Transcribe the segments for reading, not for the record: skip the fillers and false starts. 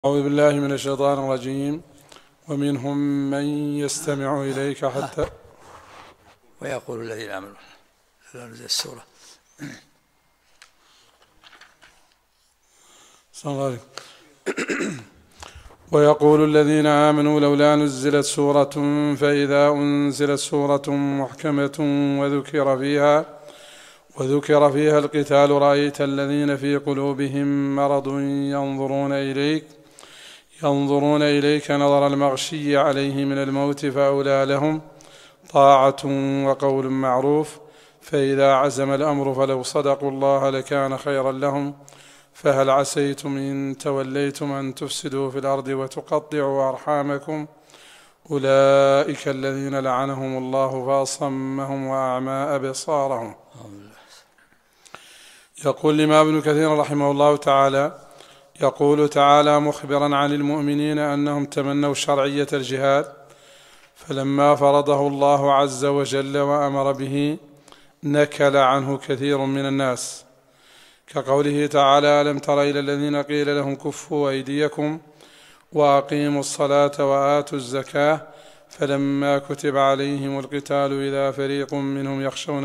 أعوذ بالله من الشيطان الرجيم. ومنهم من يستمع إليك حتى ويقول الذين آمنوا لا نزل السورة. ويقول الذين آمنوا لولا نزلت سورة فإذا أنزلت سورة محكمة وذكر فيها القتال رأيت الذين في قلوبهم مرض ينظرون إليك نظر المغشي عليه من الموت فأولى لهم طاعة وقول معروف فإذا عزم الأمر فلو صدقوا الله لكان خيرا لهم فهل عسيتم إن توليتم أن تفسدوا في الأرض وتقطعوا أرحامكم أولئك الذين لعنهم الله فأصمهم وأعمى أبصارهم. يقول الإمام ابن كثير رحمه الله تعالى يقول تعالى مخبرا عن المؤمنين أنهم تمنوا شرعية الجهاد فلما فرضه الله عز وجل وأمر به نكل عنه كثير من الناس، كقوله تعالى ألم تر إلى الذين قيل لهم كفوا أيديكم وأقيموا الصلاة وآتوا الزكاة فلما كتب عليهم القتال إذا فريق منهم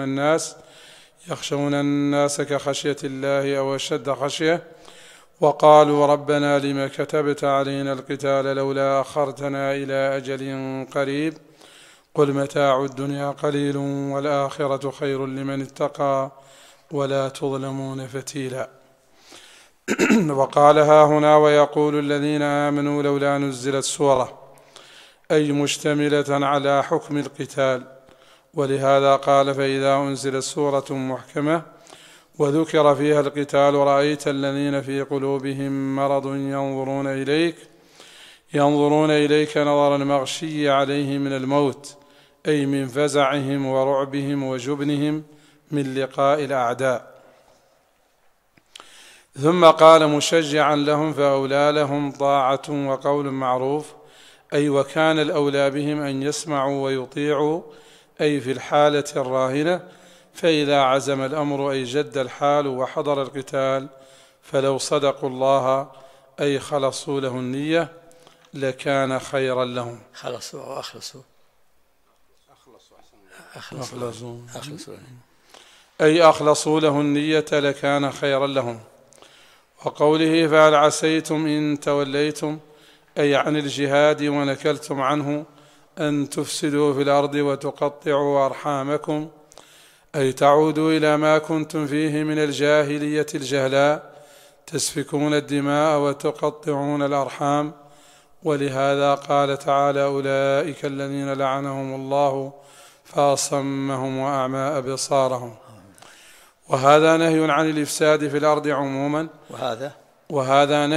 يخشون الناس كخشية الله أو أشد خشية وقالوا ربنا لم كتبت علينا القتال لولا أخرتنا إلى أجل قريب قل متاع الدنيا قليل والآخرة خير لمن اتقى ولا تظلمون فتيلا. وقالها هنا ويقول الذين آمنوا لولا نزلت سورة أي مشتملة على حكم القتال، ولهذا قال فإذا أنزلت سورة محكمة وذكر فيها القتال رأيت الذين في قلوبهم مرض ينظرون إليك نظر المغشي عليه من الموت أي من فزعهم ورعبهم وجبنهم من لقاء الأعداء. ثم قال مشجعا لهم فأولى لهم طاعة وقول معروف أي وكان الأولى بهم أن يسمعوا ويطيعوا أي في الحالة الراهنة، فإذا عزم الأمر أي جد الحال وحضر القتال فلو صدقوا الله أي خلصوا له النية لكان خيرا لهم. أخلصوا له النية لكان خيرا لهم. وقوله فهل عسيتم إن توليتم أي عن الجهاد ونكلتم عنه أن تفسدوا في الأرض وتقطعوا أرحامكم أي تعودوا إلى ما كنتم فيه من الجاهلية الجهلاء تسفكون الدماء وتقطعون الأرحام. ولهذا قال تعالى أولئك الذين لعنهم الله فأصمهم وأعمى أبصارهم. وهذا نهي عن الإفساد في الأرض عموما وهذا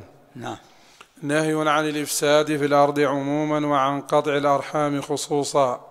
نهي عن الإفساد في الأرض عموما وعن قطع الأرحام خصوصا.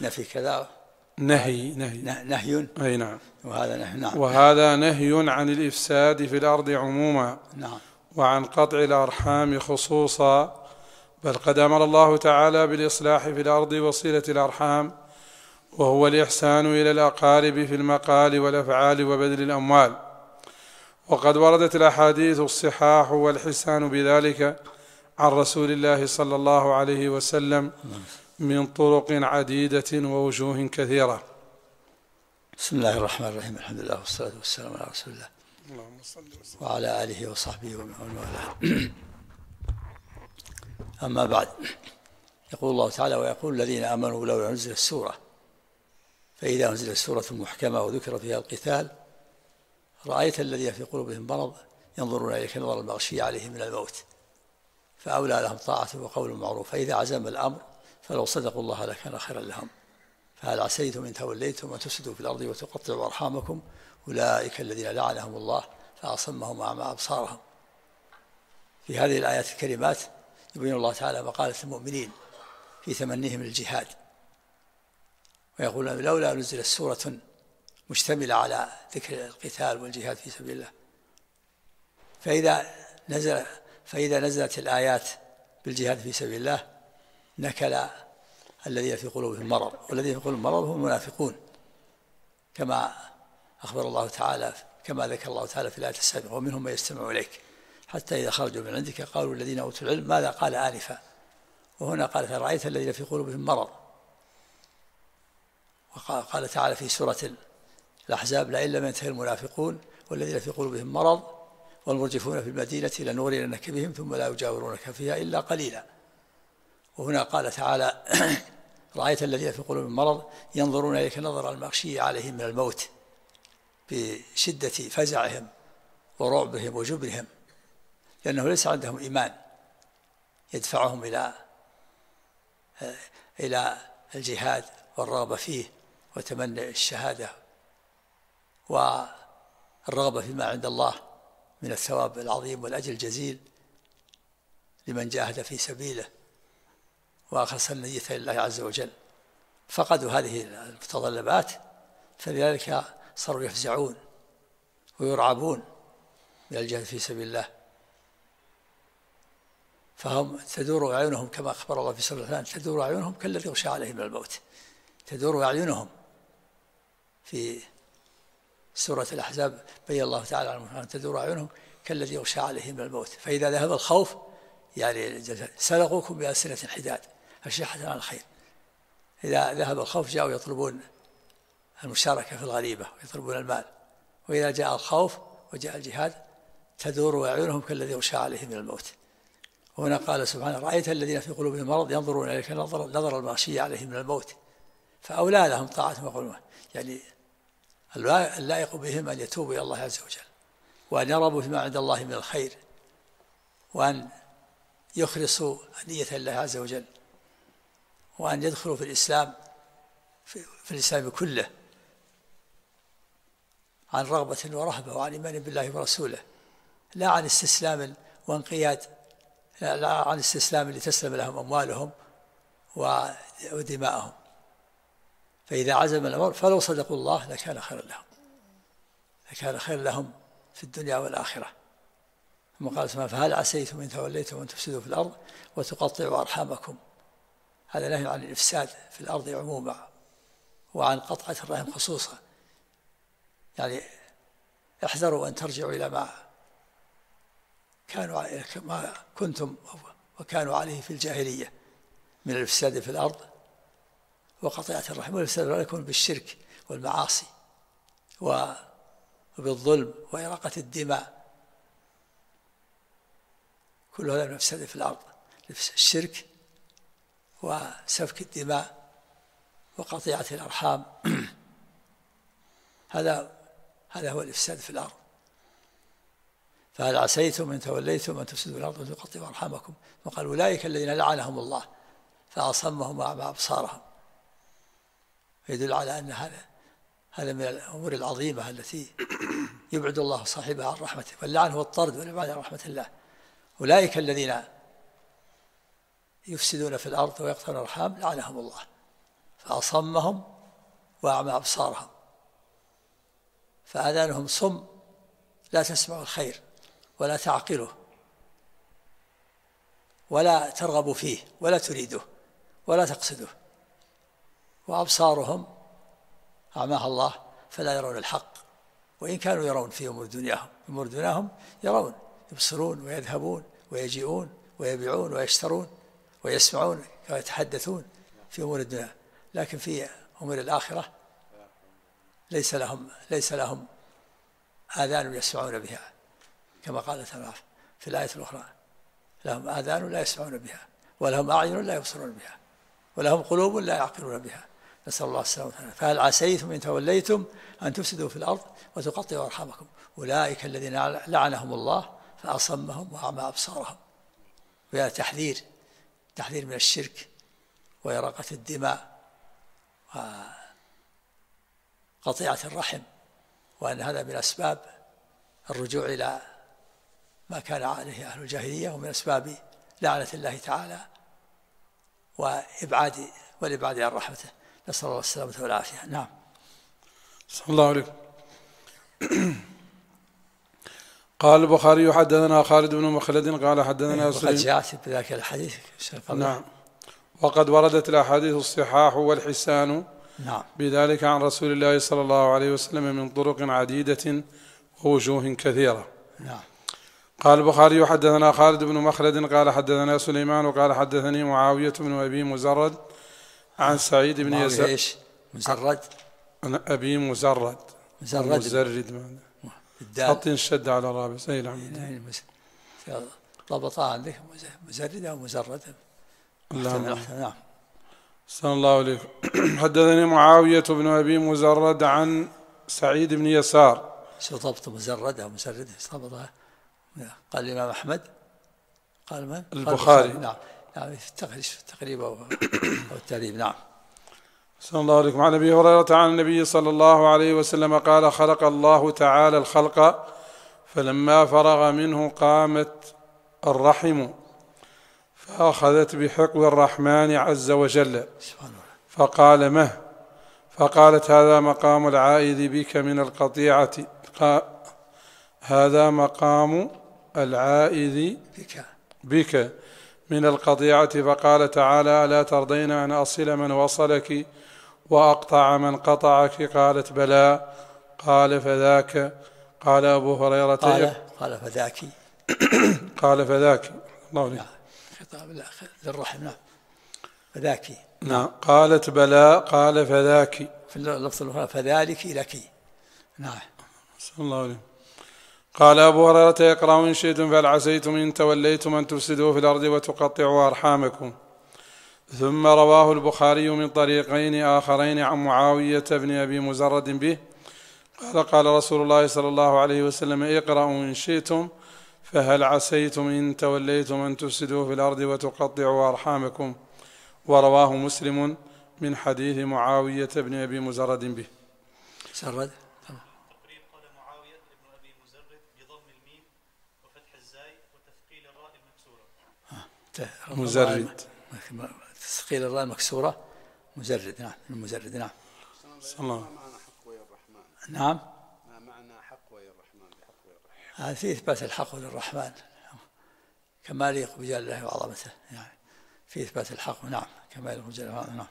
نهي أي نعم. وهذا نهي عن الإفساد في الأرض عموما وعن قطع الأرحام خصوصا، بل قد أمر الله تعالى بالإصلاح في الأرض وصلة الأرحام وهو الإحسان إلى الأقارب في المقال والأفعال وبذل الأموال. وقد وردت الأحاديث الصحاح والحسان بذلك عن رسول الله صلى الله عليه وسلم من طرق عديدة ووجوه كثيرة. بسم الله الرحمن الرحيم الحمد لله والصلاة والسلام على رسول الله وعلى آله وصحبه ومن والاه. أما بعد، يقول الله تعالى ويقول الذين آمنوا لولا نزلت السورة فإذا أنزلت سورة محكمة وذكر فيها القتال رأيت الذين في قلوبهم مرض ينظرون إليك نظر المغشي عليه من الموت فأولى لهم طاعة وقول معروف فإذا عزم الأمر فلو صدقوا الله لكان خيرا لهم فهل عسيتم إن توليتم أن تفسدوا في الأرض وتقطعوا أرحامكم أولئك الذين لعنهم الله فأصمهم وأعمى أبصارهم. في هذه الآيات الكريمات يبين الله تعالى مقالة المؤمنين في تمنيهم الجهاد، ويقول لولا نزلت سورة مشتملة على ذكر القتال والجهاد في سبيل الله فإذا نزلت الآيات بالجهاد في سبيل الله نكل الذين في قلوبهم مرض، والذين في قلوبهم مرض هم المنافقون كما ذكر الله تعالى في الآية السابقة ومنهم من يستمع إليك حتى إذا خرجوا من عندك قالوا الذين أوتوا العلم ماذا قال آنفا، وهنا قال رأيت الذين في قلوبهم مرض. وقال تعالى في سورة الأحزاب لئن لم ينتهي المنافقون والذين في قلوبهم مرض والمرجفون في المدينة لنغرينك بهم ثم لا يجاورونك فيها إلا قليلا. وهنا قال تعالى رأيت الذين في قلوبهم مرض ينظرون إليك نظر المغشي عليهم من الموت بشدة فزعهم ورعبهم وجبنهم، لأنه ليس عندهم إيمان يدفعهم إلى الجهاد والرغبة فيه وتمنى الشهادة والرغبة فيما عند الله من الثواب العظيم والأجر الجزيل لمن جاهد في سبيله وأخلص النية لله عز وجل. فقدوا هذه المتطلبات، فلذلك صاروا يفزعون ويرعبون من الجهاد في سبيل الله، فهم تدور أعينهم كما أخبر الله في سورة الأنفال تدور أعينهم كالذي يغشى عليه من الموت. تدور أعينهم في سورة الأحزاب بين الله تعالى عنهم تدور أعينهم كالذي يغشى عليه من الموت، فإذا ذهب الخوف يعني سلقوكم بألسنة حداد أشحة عن الخير. إذا ذهب الخوف جاءوا يطلبون المشاركة في الغريبة ويطلبون المال، وإذا جاء الخوف وجاء الجهاد تدور أعينهم كالذي يغشى عليه من الموت. وهنا قال سبحانه رأيت الذين في قلوبهم مرض ينظرون إليك نظر المغشي عليه من الموت، فأولى لهم طاعة وقلوبهم، يعني اللائق بهم أن يتوبوا إلى الله عز وجل وأن يرغبوا فيما عند الله من الخير وأن يخلصوا نية الله عز وجل وأن يدخلوا في الإسلام في الإسلام كله عن رغبة ورهبة وعن إيمان بالله ورسوله، لا عن استسلام وانقياد، لا عن استسلام لتسلم لهم أموالهم ودماءهم. فإذا عزم الأمر فلو صدقوا الله لكان خيرا لهم، لكان خيرا لهم في الدنيا والآخرة. ثم قال سبحانه فهل عسيتم إن توليتم أن تفسدوا في الأرض وتقطعوا أرحامكم. هذا نهي عن الإفساد في الأرض عموما وعن قطعة الرحم خصوصا، يعني احذروا أن ترجعوا إلى ما كنتم وكانوا عليه في الجاهلية من الإفساد في الأرض وقطيعة الرحم، والإفساد لا يكون بالشرك والمعاصي وبالظلم وإراقة الدماء، كل هذا من الإفساد في الأرض، الشرك وسفك الدماء وقطيعة الأرحام هذا هو الإفساد في الأرض. فهل عسيتم إن توليتم أن تفسدوا الأرض وتقطعوا أرحامكم. وقال أولئك الذين لعنهم الله فأصمهم وأعمى أبصارهم، يدل على أن هذا من الأمور العظيمة التي يبعد الله صاحبها عن رحمته، واللعن هو الطرد والإبعاد عن رحمة الله. أولئك الذين يفسدون في الأرض ويقطعون الأرحام لعنهم الله فأصمهم وأعمى أبصارهم، فآذانهم صم لا تسمع الخير ولا تعقله ولا ترغب فيه ولا تريده ولا تقصده، وأبصارهم أعماها الله فلا يرون الحق وإن كانوا يرون في أمور دنياهم يرون، يبصرون ويذهبون ويجيئون ويبيعون ويشترون ويسمعون ويتحدثون في أمور الدنيا، لكن في أمور الآخرة ليس لهم آذان يسمعون بها، كما قال تعالى في الآية الأخرى لهم آذان لا يسمعون بها ولهم أعين لا يبصرون بها ولهم قلوب لا يعقلون بها، نسأل الله السلامة والعافية. فهل عسيتم إن توليتم أن تفسدوا في الأرض وتقطعوا أرحامكم. أولئك الذين لعنهم الله فأصمهم وأعمى أبصارهم. وهذا تحذير من الشرك وإراقة الدماء وقطيعة الرحم، وأن هذا من أسباب الرجوع إلى ما كان عليه أهل الجاهلية، ومن أسباب لعنة الله تعالى والإبعاد عن رحمته، نسأل الله السلامة والعافية. نعم. صلى الله عليكم. قال البخاري حدثنا خالد بن مخلد قال حدثنا سليم. وقد جاءت بذلك الحديث. نعم. وقد وردت الأحاديث الصحاح والحسان نعم بذلك عن رسول الله صلى الله عليه وسلم من طرق عديدة ووجوه كثيرة. نعم. قال البخاري حدثنا خالد بن مخلد قال حدثنا سليمان وقال حدثني معاوية بن أبي مزرد عن سعيد بن يزيد. ايش مزرد؟ أبي مزرد مزرد حط شد على رابس. أي نعم ضبطها عندك مزرد أو مزرد. نعم. صلى الله عليكم. حدثني معاوية بن أبي مزرد عن سعيد بن يسار. شو ضبط مزرد أو مسرد؟ ضبطها قال الإمام أحمد. قال من؟ البخاري. نعم في التقريب أو التهذيب. نعم. صلى الله عليكم. عن أبي هريرة عن النبي صلى الله عليه وسلم قال خلق الله تعالى الخلق فلما فرغ منه قامت الرحم فأخذت بحقو الرحمن عز وجل فقال مه، فقالت هذا مقام العائذ بك من القطيعة، هذا مقام العائذ بك من القطيعة. فقال تعالى ألا ترضين أن أصل من وصلك وأقطع من قطعك؟ قالت بلى. قال فذاك. قال أبو هريرة قال فذاك قال فذاك. الله عليك. خطاب للرحم. نعم فذاك. نعم. قالت بلى. قال فذاك. في اللفظ الأخرى فذلك لك. نعم. صلى الله عليه. قال أبو هريرة يقرأ إن شئتم فهل عسيتم إن توليتم أن تفسدوا في الأرض وتقطعوا أرحامكم. ثم رواه البخاري من طريقين آخرين عن معاوية بن أبي مزرد به قال رسول الله صلى الله عليه وسلم اقرأوا إن شئتم فهل عسيتم إن توليتم أن تفسدوا في الأرض وتقطعوا أرحامكم. ورواه مسلم من حديث معاوية بن أبي مزرد به. سرد تقريب قال معاوية بن أبي مزرد بضم الميم وفتح الزاي وتثقيل الراء المكسورة. مزرد تثقيل الراء المكسورة مزرد. نعم المزرد. نعم. الله. نعم ما معنى حق ويا الرحمن بحق ويا الرحمن؟ هذا في إثبات الحق للرحمن كما يليق بجلال الله وعظمته. يعني في إثبات الحق. نعم كما يليق بجلال الله. نعم.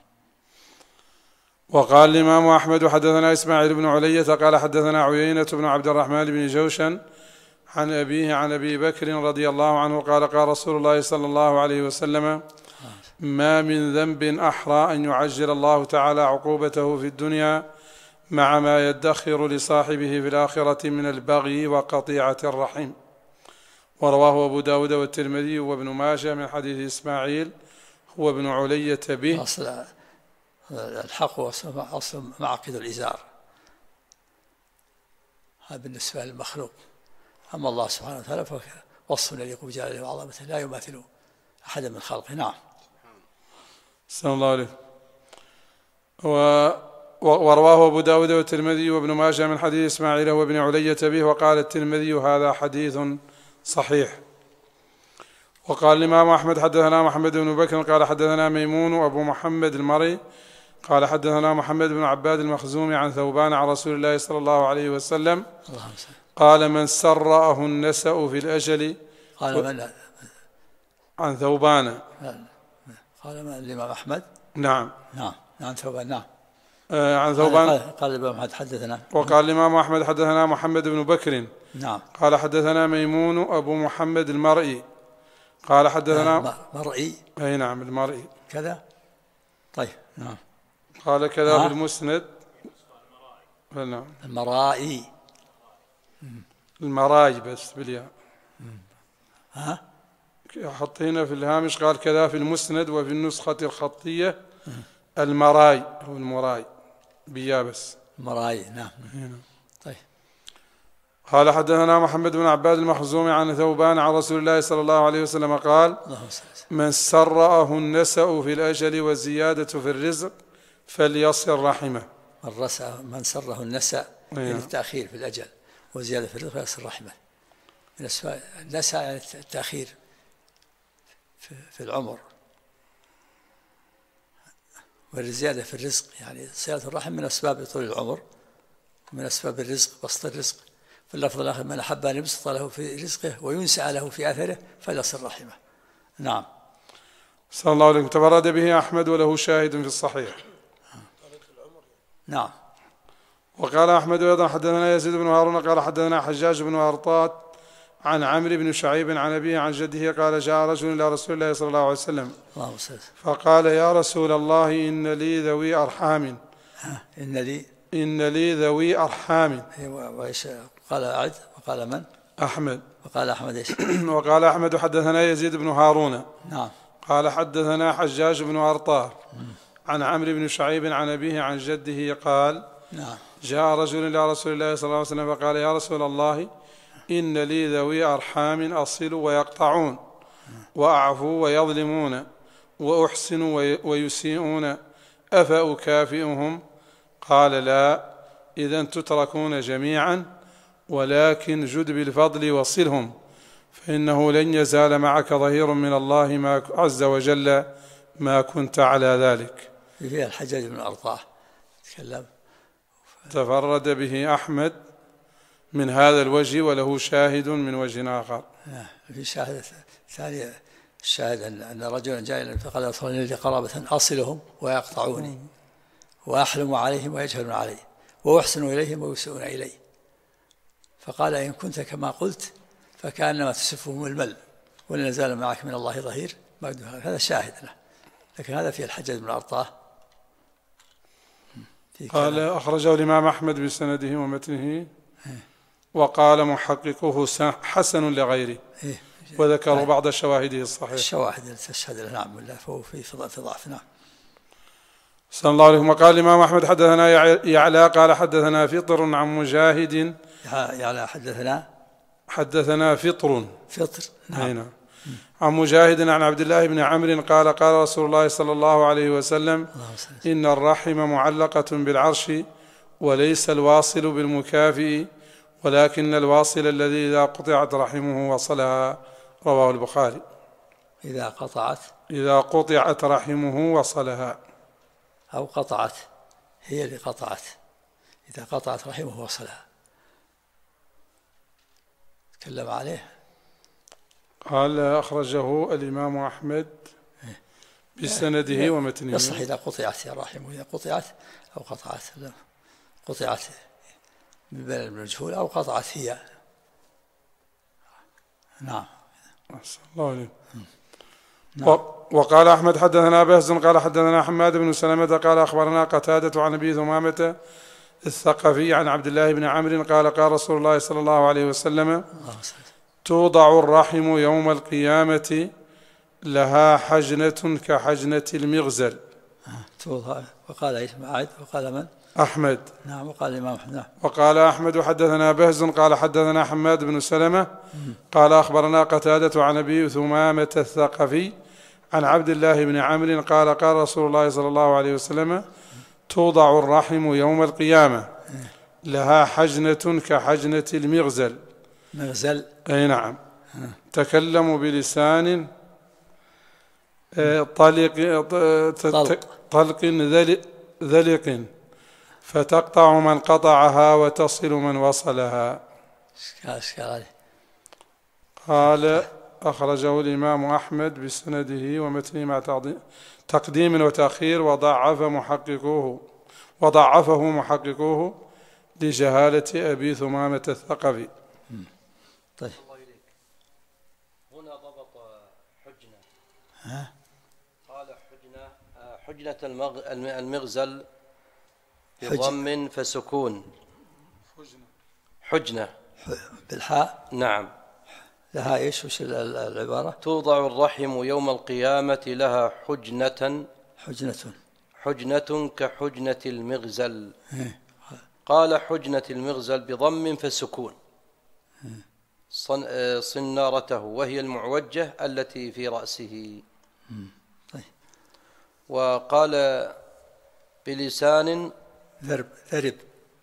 وقال الإمام أحمد حدثنا إسماعيل بن علية قال حدثنا عيينة بن عبد الرحمن بن جوشن عن أبيه عن أبي بكر رضي الله عنه قال قال رسول الله صلى الله عليه وسلم ما من ذنب أحرى أن يعجل الله تعالى عقوبته في الدنيا مع ما يدخر لصاحبه في الآخرة من البغي وقطيعة الرحم. ورواه أبو داود والترمذي وابن ماجه من حديث إسماعيل هو ابن علية به. أصل الحق أصل معقد الإزار، هذا بالنسبة للمخلوق. أما الله سبحانه وتعالى فوصف يليق بجلاله وعظمته لا يماثل أحدا من خلقه. نعم. صلى الله عليه. ورواه أبو داود والترمذي وابن ماجه من حديث إسماعيل وابن علية به. وقال الترمذي هذا حديث صحيح. وقال الإمام أحمد حدثنا محمد بن بكر قال حدثنا ميمون وأبو محمد المري قال حدثنا محمد بن عباد المخزومي عن ثوبان عن رسول الله صلى الله عليه وسلم قال من سرأه النسأ في الأجل. قال من؟ عن ثوبان. قال من الإمام أحمد؟ نعم عن ثوبان. نعم. عن ثوبان. قال الإمام أحمد حدثنا. وقال الإمام أحمد حدثنا محمد بن بكر. نعم. قال حدثنا ميمون أبو محمد المرئي قال حدثنا مرئي. أي نعم المرئي كذا. طيب. نعم. قال كذا في المسند. نعم. المرائي. المراي بس بالياء. حطينا في الهامش قال كذا في المسند وفي النسخة الخطية المراي أو المراي بياء بس. المراي. نعم. طيب. قال حدثنا محمد بن عباد المخزومي عن ثوبان عن رسول الله صلى الله عليه وسلم قال من سرأه النسأ في الأجل والزيادة في الرزق فليصل رحمه. من سره النسأ يعني التأخير في الأجل وزيادة في الرزق فليصل رحمه. النسأ يعني التأخير في العمر، والزيادة في الرزق يعني صلة الرحم من أسباب طول العمر ومن أسباب الرزق بسط الرزق. في اللفظ الآخر من أحب أن يبسط له في رزقه وينسأ له في أثره فليصل رحمه. نعم. صلى الله عليه وسلم. تفرد به أحمد وله شاهد في الصحيح. نعم. وقال أحمد أيضا حدثنا يزيد بن هارون قال حدثنا حجاج بن أرطات عن عمرو بن شعيب عن أبيه عن جده قال جاء رجل إلى رسول الله صلى الله عليه وسلم فقال يا رسول الله إن لي ذوي أرحام. إن لي ذوي أرحام. قال أعد. وقال من؟ أحمد. وقال أحمد إيش؟ وقال أحمد حدثنا يزيد بن هارون. نعم. قال حدثنا حجاج بن أرطاه عن عمرو بن شعيب عن أبيه عن جده قال نعم. جاء رجل إلى رسول الله صلى الله عليه وسلم فقال يا رسول الله إن لي ذوي أرحام أصل ويقطعون وأعفو ويظلمون وأحسن ويسيئون أفأكافئهم؟ قال لا إذن تتركون جميعا ولكن جد بالفضل وصلهم فإنه لن يزال معك ظهير من الله ما عز وجل ما كنت على ذلك. فيها الحجاج بن أرطاه تكلم تفرد به أحمد من هذا الوجه وله شاهد من وجه آخر. في شاهد ثاني الشاهد أن رجلا جاء إلى فقال أصلني لي قرابة أصلهم ويقطعوني وأحلم عليهم ويجهلون علي وأحسن إليهم ويسيئون إلي فقال إن كنت كما قلت فكأنما تسفهم المل ولن يزال معك من الله ظهير. هذا شاهد له لكن هذا فيه الحجاج بن أرطاه. قال أخرجه الإمام أحمد بسنده ومتنه وقال محققه حسن لغيره وذكروا بعض شواهده الصحيحة. الشواهد التي تشهد له نعم ولا فهو في ضعف. نعم. صلى الله عليه وسلم. وقال الإمام أحمد حدثنا يعلى قال حدثنا فطر عن مجاهد. يعلى حدثنا فطر. نعم. عن مجاهد عن عبد الله بن عمرو قال قال رسول الله صلى الله عليه وسلم إن الرحم معلقة بالعرش وليس الواصل بالمكافئ ولكن الواصل الذي إذا قطعت رحمه وصلها. رواه البخاري. إذا قطعت رحمه وصلها أو قطعت هي اللي قطعت. إذا قطعت رحمه وصلها تكلم عليه. قال أخرجه الإمام أحمد بسنده ومتنه. يصح إذا قطعت يا رحمه إذا قطعت أو قطعت من بين المجهول أو قطعت هي. نعم. الله عليه. نعم. وقال أحمد حدثنا بهز قال حدثنا حماد بن سلمة قال أخبرنا قتادة عن أبي ثمامة الثقفي عن عبد الله بن عمرو قال قال رسول الله صلى الله عليه وسلم توضع الرحم يوم القيامة لها حجنة كحجنة المغزل. وقال ايش معاذ وقال من؟ أحمد. نعم. وقال الإمام أحمد. نعم. وقال أحمد حدثنا بهز قال حدثنا حماد بن سلمة قال أخبرنا قتادة عن أبي ثمامة الثقفي عن عبد الله بن عمرو قال قال رسول الله صلى الله عليه وسلم توضع الرحم يوم القيامة لها حجنة كحجنة المغزل. مغزل. أي نعم. تكلم بلسان طلق ذلق فتقطع من قطعها وتصل من وصلها. قال أخرجه الإمام أحمد بسنده ومتنه مع تقديم وتأخير وضعفه محققوه لجهالة أبي ثمامة الثقفي. طيب. هنا ضبط حجنة. قال حجنة المغزل بضم فسكون. حجنة بالحاء. نعم. لها ايش وش العبارة؟ توضع الرحم يوم القيامة لها حجنة كحجنة المغزل. قال حجنة المغزل بضم فسكون صنارته وهي المعوجة التي في رأسه. وقال بلسان ذرب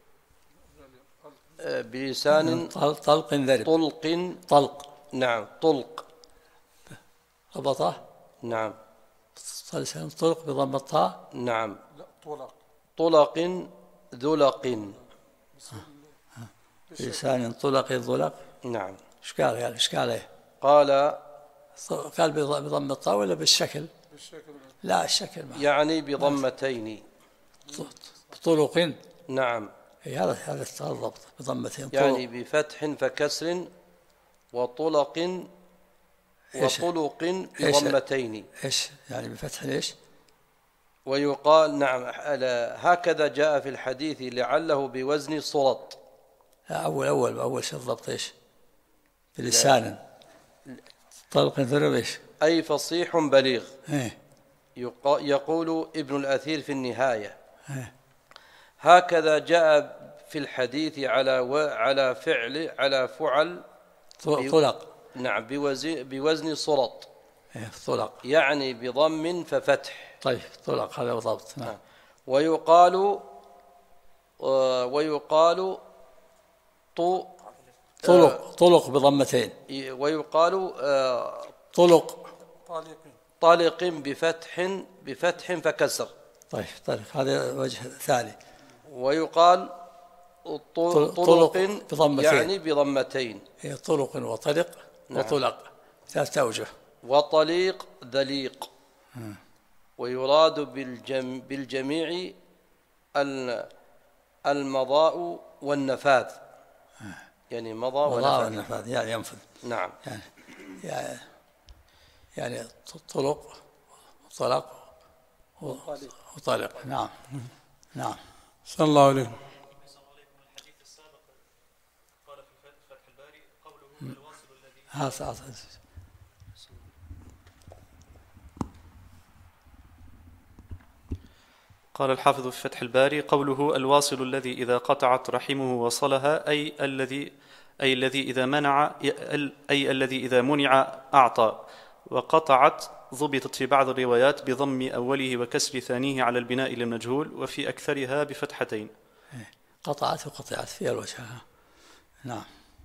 بلسان طلق ذرب طلق. نعم. طلق ربطه. نعم. لسان طلق بضم الطاء. نعم. طلق ذلق. لسان طلق ذلق. نعم. ايش قال يعني ايش قال؟ قال بضم الطاء ولا بالشكل؟ لا الشكل يعني بضمتين. طلق. نعم. هذا الضبط بضمتين. يعني بفتح فكسر وطلق بضمتين. إيش يعني بفتح ليش؟ ويقال نعم هكذا جاء في الحديث لعله بوزن صلط. أول شيء الضبط إيش؟ بلسان طلق ضرب إيش؟ أي فصيح بليغ. إيه؟ يقول ابن الأثير في النهاية إيه؟ هكذا جاء في الحديث على فعل طلق. نعم بوزن صلط. إيه طلق يعني بضم ففتح. طيب طلق هذا بالضبط. نعم. ويقال طلق بضمتين. ويقال طالق بفتح فكسر. طيب هذا وجه ثاني. ويقال طلق بضمتين يعني بضمتين. هي طلق وطلق. نعم. وطلق 3 أوجه. وطليق ذليق. ويراد بالجميع المضاء والنفاذ. يعني مضى والنفاذ يعني ينفذ. نعم. يعني طلق وطلق. نعم. صلى الله عليكم. الحديث السابق قال في فتح الباري قوله الواصل الذي قال الحافظ في فتح الباري قوله الواصل الذي إذا قطعت رحمه وصلها أي الذي إذا منع أعطى. وقطعت ضبطت في بعض الروايات بضم أوله وكسر ثانيه على البناء للمجهول وفي أكثرها بفتحتين. قطعت وقطعت في الوجه. نعم.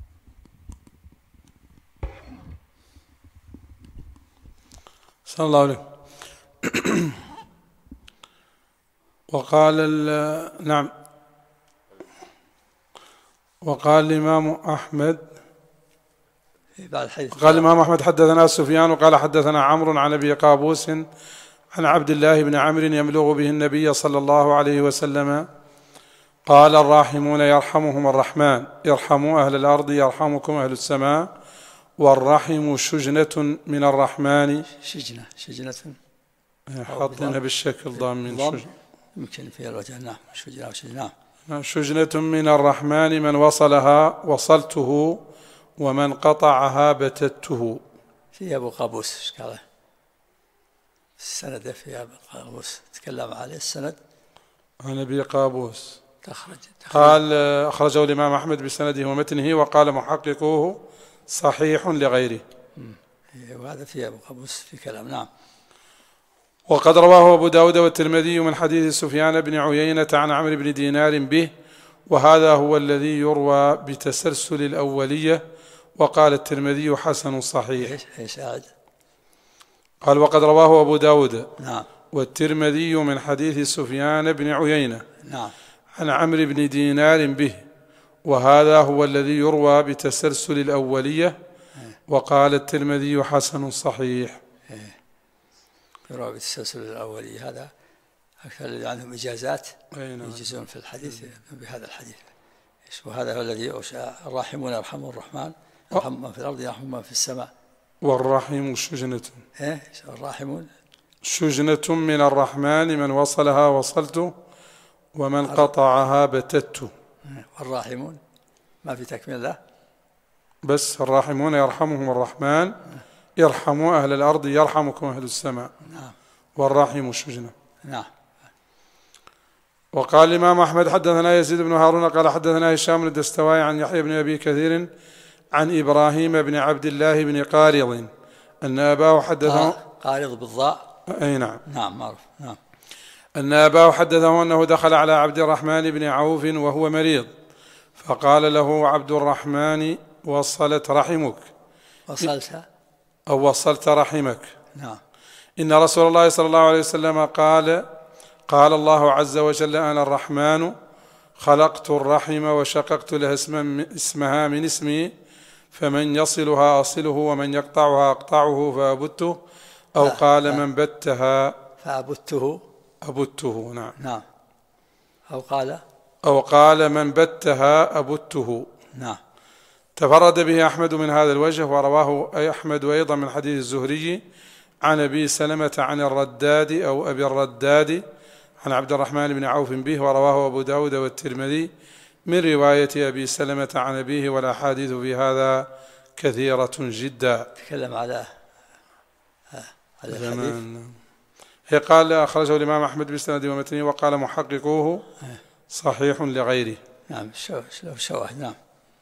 صلى الله عليه. وقال الإمام أحمد حدثنا سفيان وقال حدثنا عمرو عن أبي قابوس عن عبد الله بن عمرو يبلغ به النبي صلى الله عليه وسلم قال الراحمون يرحمهم الرحمن ارحموا أهل الأرض يرحمكم أهل السماء والرحم شجنة من الرحمن. شجنة حاطينها بالشكل ضامن يمكن في الوجه. نعم. شجنة من الرحمن من وصلها وصلته ومن قطعها بتته. في أبو قابوس ايش قال السند؟ في أبو قابوس تكلم عليه السند عن أبي قابوس تخرج. قال أخرجه الإمام أحمد بسنده ومتنه وقال محققوه صحيح لغيره. وهذا في أبو قابوس في كلام. نعم. وقد رواه أبو داود والترمذي من حديث سفيان بن عيينة عن عمرو بن دينار به وهذا هو الذي يروى بتسلسل الأولية. وقال الترمذي حسن صحيح. قال وقد رواه أبو داود نعم. والترمذي من حديث سفيان بن عيينة نعم. عن عمرو بن دينار به وهذا هو الذي يروى بتسلسل الأولية. وقال الترمذي حسن صحيح. يروى بالتسلسل الأولية. هذا أكثر الذي عندهم إجازات يجيزون في الحديث بهذا الحديث. وهذا هو الذي الراحمون يرحمهم الرحمن يرحم من في الأرض يرحم من في السماء. والرحم شجنة. الراحمون شجنة من الرحمن من وصلها وصلته ومن قطعها بتته. والراحمون ما في تكمل له بس الراحمون يرحمهم الرحمن يرحموا أهل الأرض يرحمكم أهل السماء. نعم. والراحم شجنة. نعم. وقال الإمام أحمد حدثنا يزيد بن هارون قال حدثنا هشام الدستوائي عن يحيى بن أبي كثير عن إبراهيم بن عبد الله بن قارض أن أباه حدثه قارض بالضاء. أي نعم. نعم معروف. نعم. أن أباه حدثه أنه دخل على عبد الرحمن بن عوف وهو مريض فقال له عبد الرحمن وصلت رحمك. وصلت رحمك. نعم. إن رسول الله صلى الله عليه وسلم قال الله عز وجل أنا الرحمن خلقت الرحم وشققت لها اسمها من اسمي فمن يصلها أصله ومن يقطعها أقطعه فأبته أو قال من بتها أبته. نعم. نعم. أو قال من بتها أبته. نعم. تفرد به أحمد من هذا الوجه، ورواه أحمد أيضا من حديث الزهري عن أبي سلمة عن الرداد أو أبي الرداد عن عبد الرحمن بن عوف به، ورواه أبو داود والترمذي من رواية أبي سلمة عن أبيه، والأحاديث في هذا كثيرة جدا. تكلم على الحديث. هي قال أخرجه الإمام أحمد بسند ومتنه، وقال محققوه صحيح لغيره. نعم شواهد. نعم.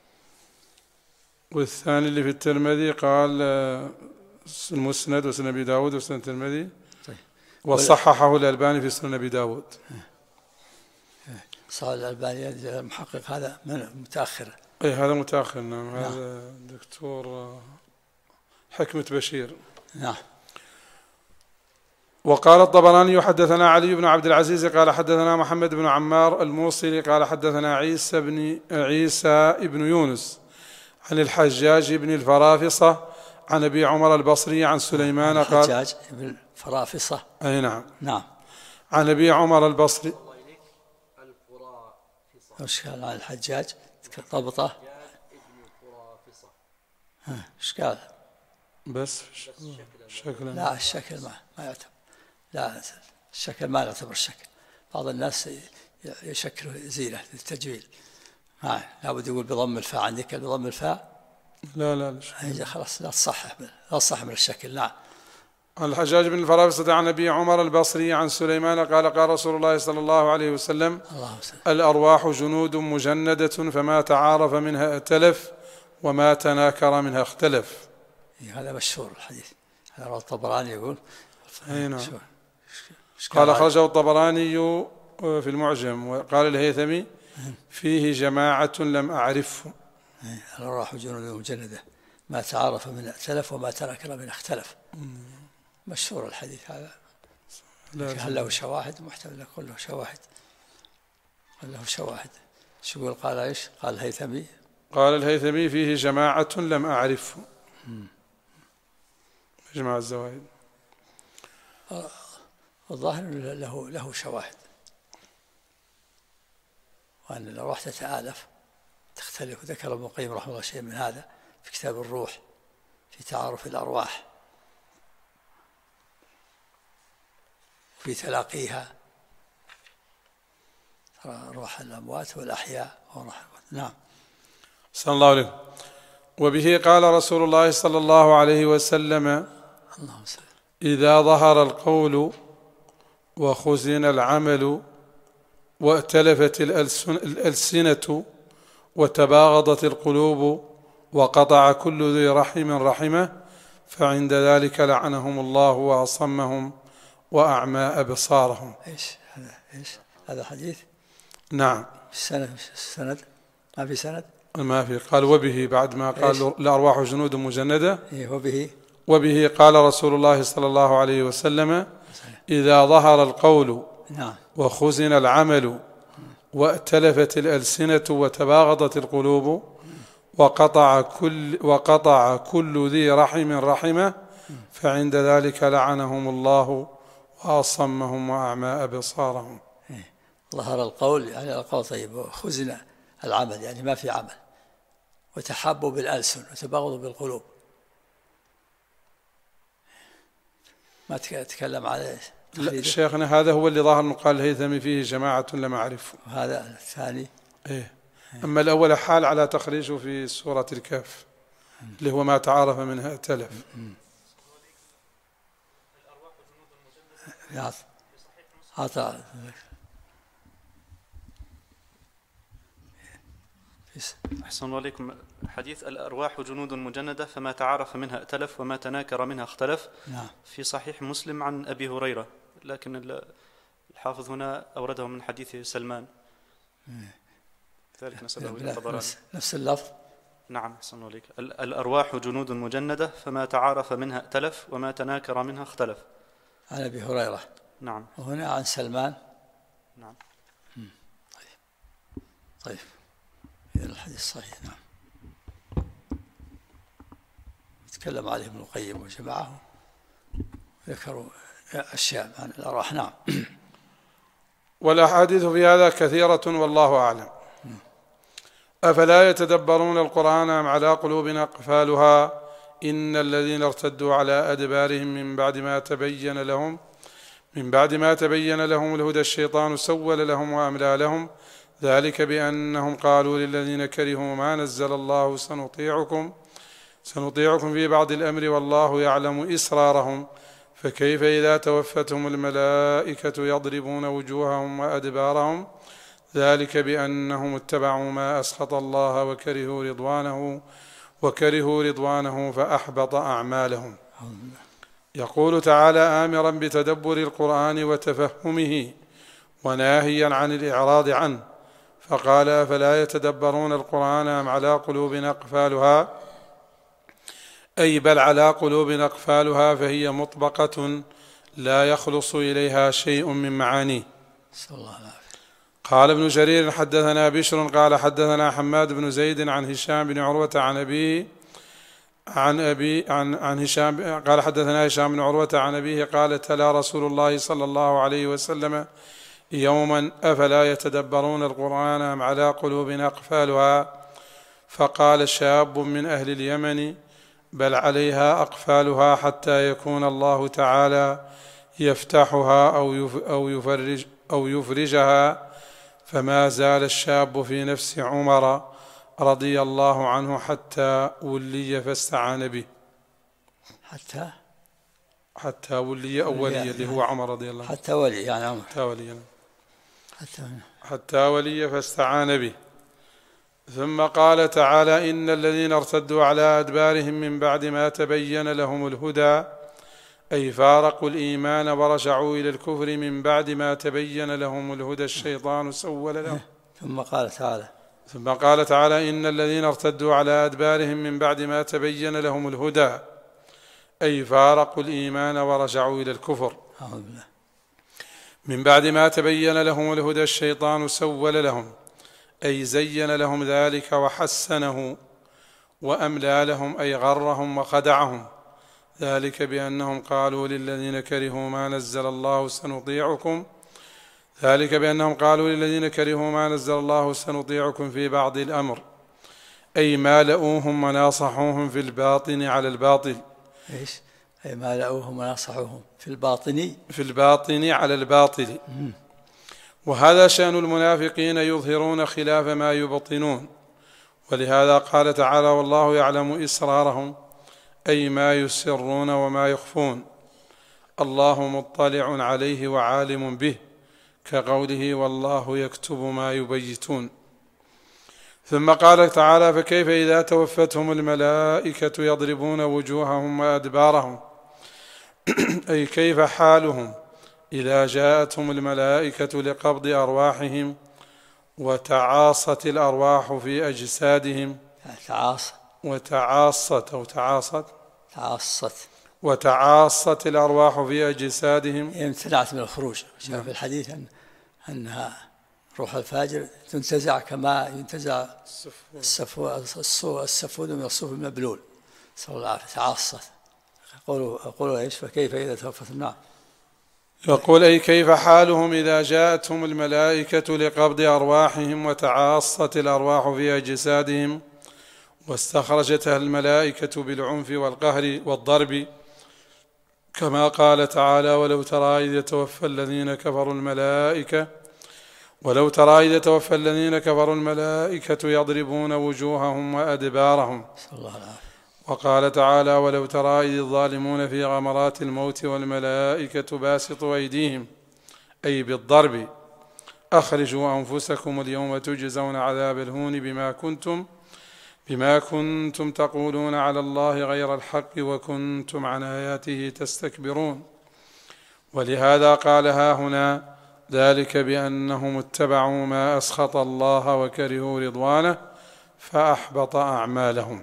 والثاني اللي في الترمذي قال المسند وسنن أبي داود وسنن الترمذي، طيب. وصححه الألباني في سنن أبي داود. صار الألباني المحقق هذا من متأخر. أي هذا متأخر. نعم. هذا دكتور حكمة بشير. نعم. وقال الطبراني حدثنا علي بن عبد العزيز قال حدثنا محمد بن عمار الموصلي قال حدثنا عيسى بن يونس عن الحجاج بن الفرافصة عن أبي عمر البصري عن سليمان قال الحجاج بن الفرافصة. أي نعم. نعم. عن أبي عمر البصري. وش قال عن الحجاج ضبطه؟ ايش قال؟ بس شكلا. لا الشكل ما يعتبر. لا الشكل ما يعتبر شكل. بعض الناس يشكله زينة للتجميل. لابد يقول بضم الفاء. عندك بضم الفاء؟ لا خلاص لا تصح من الشكل. نعم. عن الحجاج بن الفرافصة عن أبي عمر البصري عن سليمان قال قال رسول الله صلى الله عليه وسلم الأرواح جنود مجندة فما تعارف منها ائتلف وما تناكر منها اختلف. هذا مشهور الحديث. هذا الطبراني يقول. نعم. قال أخرجه الطبراني في المعجم، وقال الهيثمي فيه جماعة لم أعرفهم. الأرواح جنود مجندة ما تعارف منها ائتلف وما تناكر منها اختلف. مشهور الحديث هذا. هل له شواهد؟ محتمل يكون له شواهد. هل له شواهد؟ شو يقول؟ قال ايش؟ قال الهيثمي. قال الهيثمي فيه جماعة لم أعرفهم. جماعة الزوائد. الظاهر له شواهد، وأن الأرواح تتآلف تختلف. ذكر ابن القيم رحمه الله شيء من هذا في كتاب الروح في تعارف الأرواح في تلاقيها، روح الأموات والأحياء وروح. نعم. صلى الله عليه. وبه قال رسول الله صلى الله عليه وسلم إذا ظهر القول وخزن العمل وائتلفت الألسنة وتباغضت القلوب وقطع كل ذي رحم رحمه فعند ذلك لعنهم الله وأصمهم وأعمى أبصارهم. إيش هذا حديث؟ نعم. السند ما في سند؟ ما في. قال وبه بعد ما قال الأرواح جنود مجندة. وبه قال رسول الله صلى الله عليه وسلم إذا ظهر القول وخزن العمل وائتلفت الألسنة وتباغضت القلوب وقطع كل ذي رحم رحمه فعند ذلك لعنهم الله وأصمهم وأعمى أبصارهم. ظهر القول يعني القول طيب، وخزن العمل يعني ما في عمل، وتحابوا بالألسن وتباغضوا بالقلوب. ما تكلم عليه شيخنا. هذا هو اللي ظاهر من قال الهيثمي فيه جماعة لم أعرفهم. هذا الثاني. أما الأول حال على تخريجه في سورة الكهف اللي هو ما تعارف منها ائتلف. أحسن الله عليكم. حديث الأرواح جنود مجندة فما تعارف منها ائتلف وما تناكر منها اختلف. نعم. في صحيح مسلم عن أبي هريرة، لكن الحافظ هنا أورده من حديث سلمان. ذلك نسبه إلى الطبراني. نفس اللفظ. نعم. أحسن الله عليك. الأرواح جنود مجندة فما تعارف منها ائتلف وما تناكر منها اختلف. عن أبي هريرة. نعم. وهنا عن سلمان. نعم. طيب إذن الحديث صحيح. نعم. تكلم عليه ابن القيم وجماعه ذكروا أشياء عن الأرواح. نعم. والأحاديث في هذا كثيرة والله أعلم. أفلا يتدبرون القرآن أم على قلوب أقفالها إن الذين ارتدوا على أدبارهم من بعد ما تبين لهم الهدى الشيطان سول لهم وأملى لهم ذلك بأنهم قالوا للذين كرهوا ما نزل الله سنطيعكم في بعض الأمر والله يعلم إسرارهم فكيف إذا توفتهم الملائكة يضربون وجوههم وأدبارهم ذلك بأنهم اتبعوا ما أسخط الله وكرهوا رضوانه فأحبط أعمالهم. يقول تعالى آمرا بتدبر القرآن وتفهمه وناهيا عن الإعراض عنه فقال أفلا يتدبرون القرآن أم على قلوب أقفالها أي بل على قلوب أقفالها فهي مطبقة لا يخلص إليها شيء من معانيه. قال ابن جرير حدثنا بشر قال حدثنا حماد بن زيد عن هشام بن عروة عن أبيه عن هشام قال حدثنا هشام بن عروة عن أبيه قال تلا رسول الله صلى الله عليه وسلم يوما أفلا يتدبرون القرآن أم على قلوب أقفالها فقال شاب من أهل اليمن بل عليها أقفالها حتى يكون الله تعالى يفتحها أو يفرجها فما زال الشاب في نفس عمر رضي الله عنه حتى ولي فاستعان به. حتى ولي أولي اللي هو عمر رضي الله عنه حتى ولي يعني عمر حتى ولي فاستعان به. ثم قال تعالى إن الذين ارتدوا على أدبارهم من بعد ما تبين لهم الهدى أي فارقوا الإيمان ورجعوا إلى الكفر من بعد ما تبين لهم الهدى الشيطان سول لهم. ثم قال تعالى إن الذين ارتدوا على أدبارهم من بعد ما تبين لهم الهدى أي فارقوا الإيمان ورجعوا إلى الكفر من بعد ما تبين لهم الهدى الشيطان سول لهم أي زين لهم ذلك وحسنه وأملى لهم أي غرهم وخدعهم ذلك بأنهم قالوا للذين كرهوا ما نزل الله سنطيعكم في بعض الأمر أي مالؤوهم وناصحوهم في الباطن على الباطل. أي مالؤوهم وناصحوهم في الباطن على الباطل. وهذا شأن المنافقين يظهرون خلاف ما يبطنون ولهذا قال تعالى والله يعلم إسرارهم أي ما يسرون وما يخفون الله مطلع عليه وعالم به كقوله والله يكتب ما يبيتون. ثم قال تعالى فكيف إذا توفتهم الملائكة يضربون وجوههم وأدبارهم أي كيف حالهم إذا جاءتهم الملائكة لقبض أرواحهم وتعاصت الأرواح في أجسادهم وتعاصت الأرواح في أجسادهم امتنعت من الخروج. في الحديث أنها روح الفاجر تنتزع كما ينتزع السفود من الصوف المبلول صلى الله عليه وسلم. تعاصت. يقولوا ايش فكيف إذا توفتهم. نعم يقول أي كيف حالهم إذا جاءتهم الملائكة لقبض أرواحهم وتعاصت الأرواح في أجسادهم واستخرجتها الملائكة بالعنف والقهر والضرب كما قال تعالى ولو ترى إذ يتوفى الذين كفروا الملائكة يضربون وجوههم وأدبارهم. وقال تعالى ولو ترى إذ الظالمون في غمرات الموت والملائكة باسطوا أيديهم أي بالضرب أخرجوا أنفسكم اليوم تجزون عذاب الهون بما كنتم تقولون على الله غير الحق وكنتم عن آياته تستكبرون. ولهذا قال هنا ذلك بأنهم اتبعوا ما أسخط الله وكرهوا رضوانه فأحبط أعمالهم.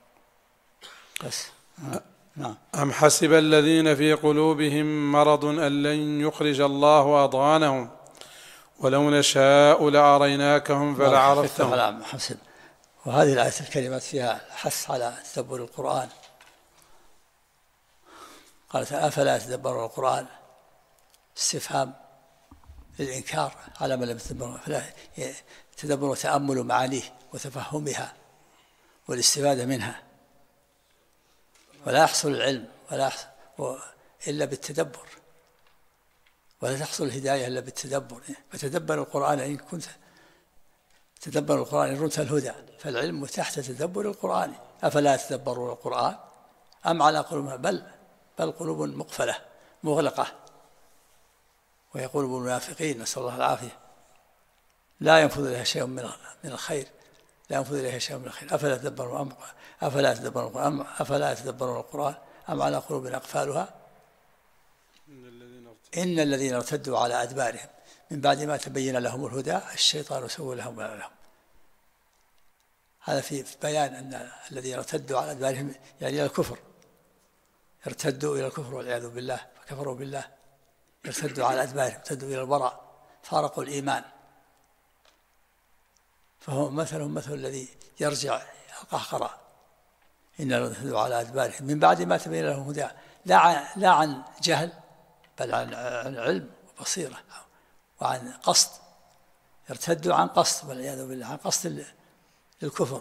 أم حسب الذين في قلوبهم مرض أن لن يخرج الله أضغانهم ولو نشاء لأريناكهم فلعرفتهم. وهذه الآية الكريمة فيها حث على تدبر القرآن. قالت أفلا يتدبرون القرآن استفهام للإنكار على من لم يتدبروا فلا يتدبروا وتأملوا معانيه وتفهمها والاستفادة منها، ولا يحصل العلم إلا بالتدبر، ولا تحصل الهداية إلا بالتدبر. فتدبر القرآن إن كنت تدبر القرآن إن رمت الهدى، فالعلم تحت تدبر القرآن. أفلا يتدبرون القرآن أم على قلوب بل قلوب مقفلة مغلقة. ويقول المنافقين نسأل الله العافية لا ينفذ إليها شيء من الخير، لا ينفذ إليها شيء من الخير. أفلا يتدبرون القرآن أم على قلوب أقفالها. إن الذين ارتدوا على أدبارهم من بعد ما تبين لهم الهدى الشيطان سول لهم ولا لهم. هذا في بيان أن الذين ارتدوا على أدبارهم يعني إلى الكفر، ارتدوا إلى الكفر والعياذ بالله، فكفروا بالله. ارتدوا على أدبارهم، ارتدوا إلى البراء، فارقوا الإيمان. فهو مثلهم مثل الذي يرجع القهقرة. إن الذين ارتدوا على أدبارهم من بعد ما تبين لهم الهدى، لا عن جهل بل عن علم وبصيرة وعن قصد. ارتدوا عن قصد والعياذ بالله، عن قصد للكفر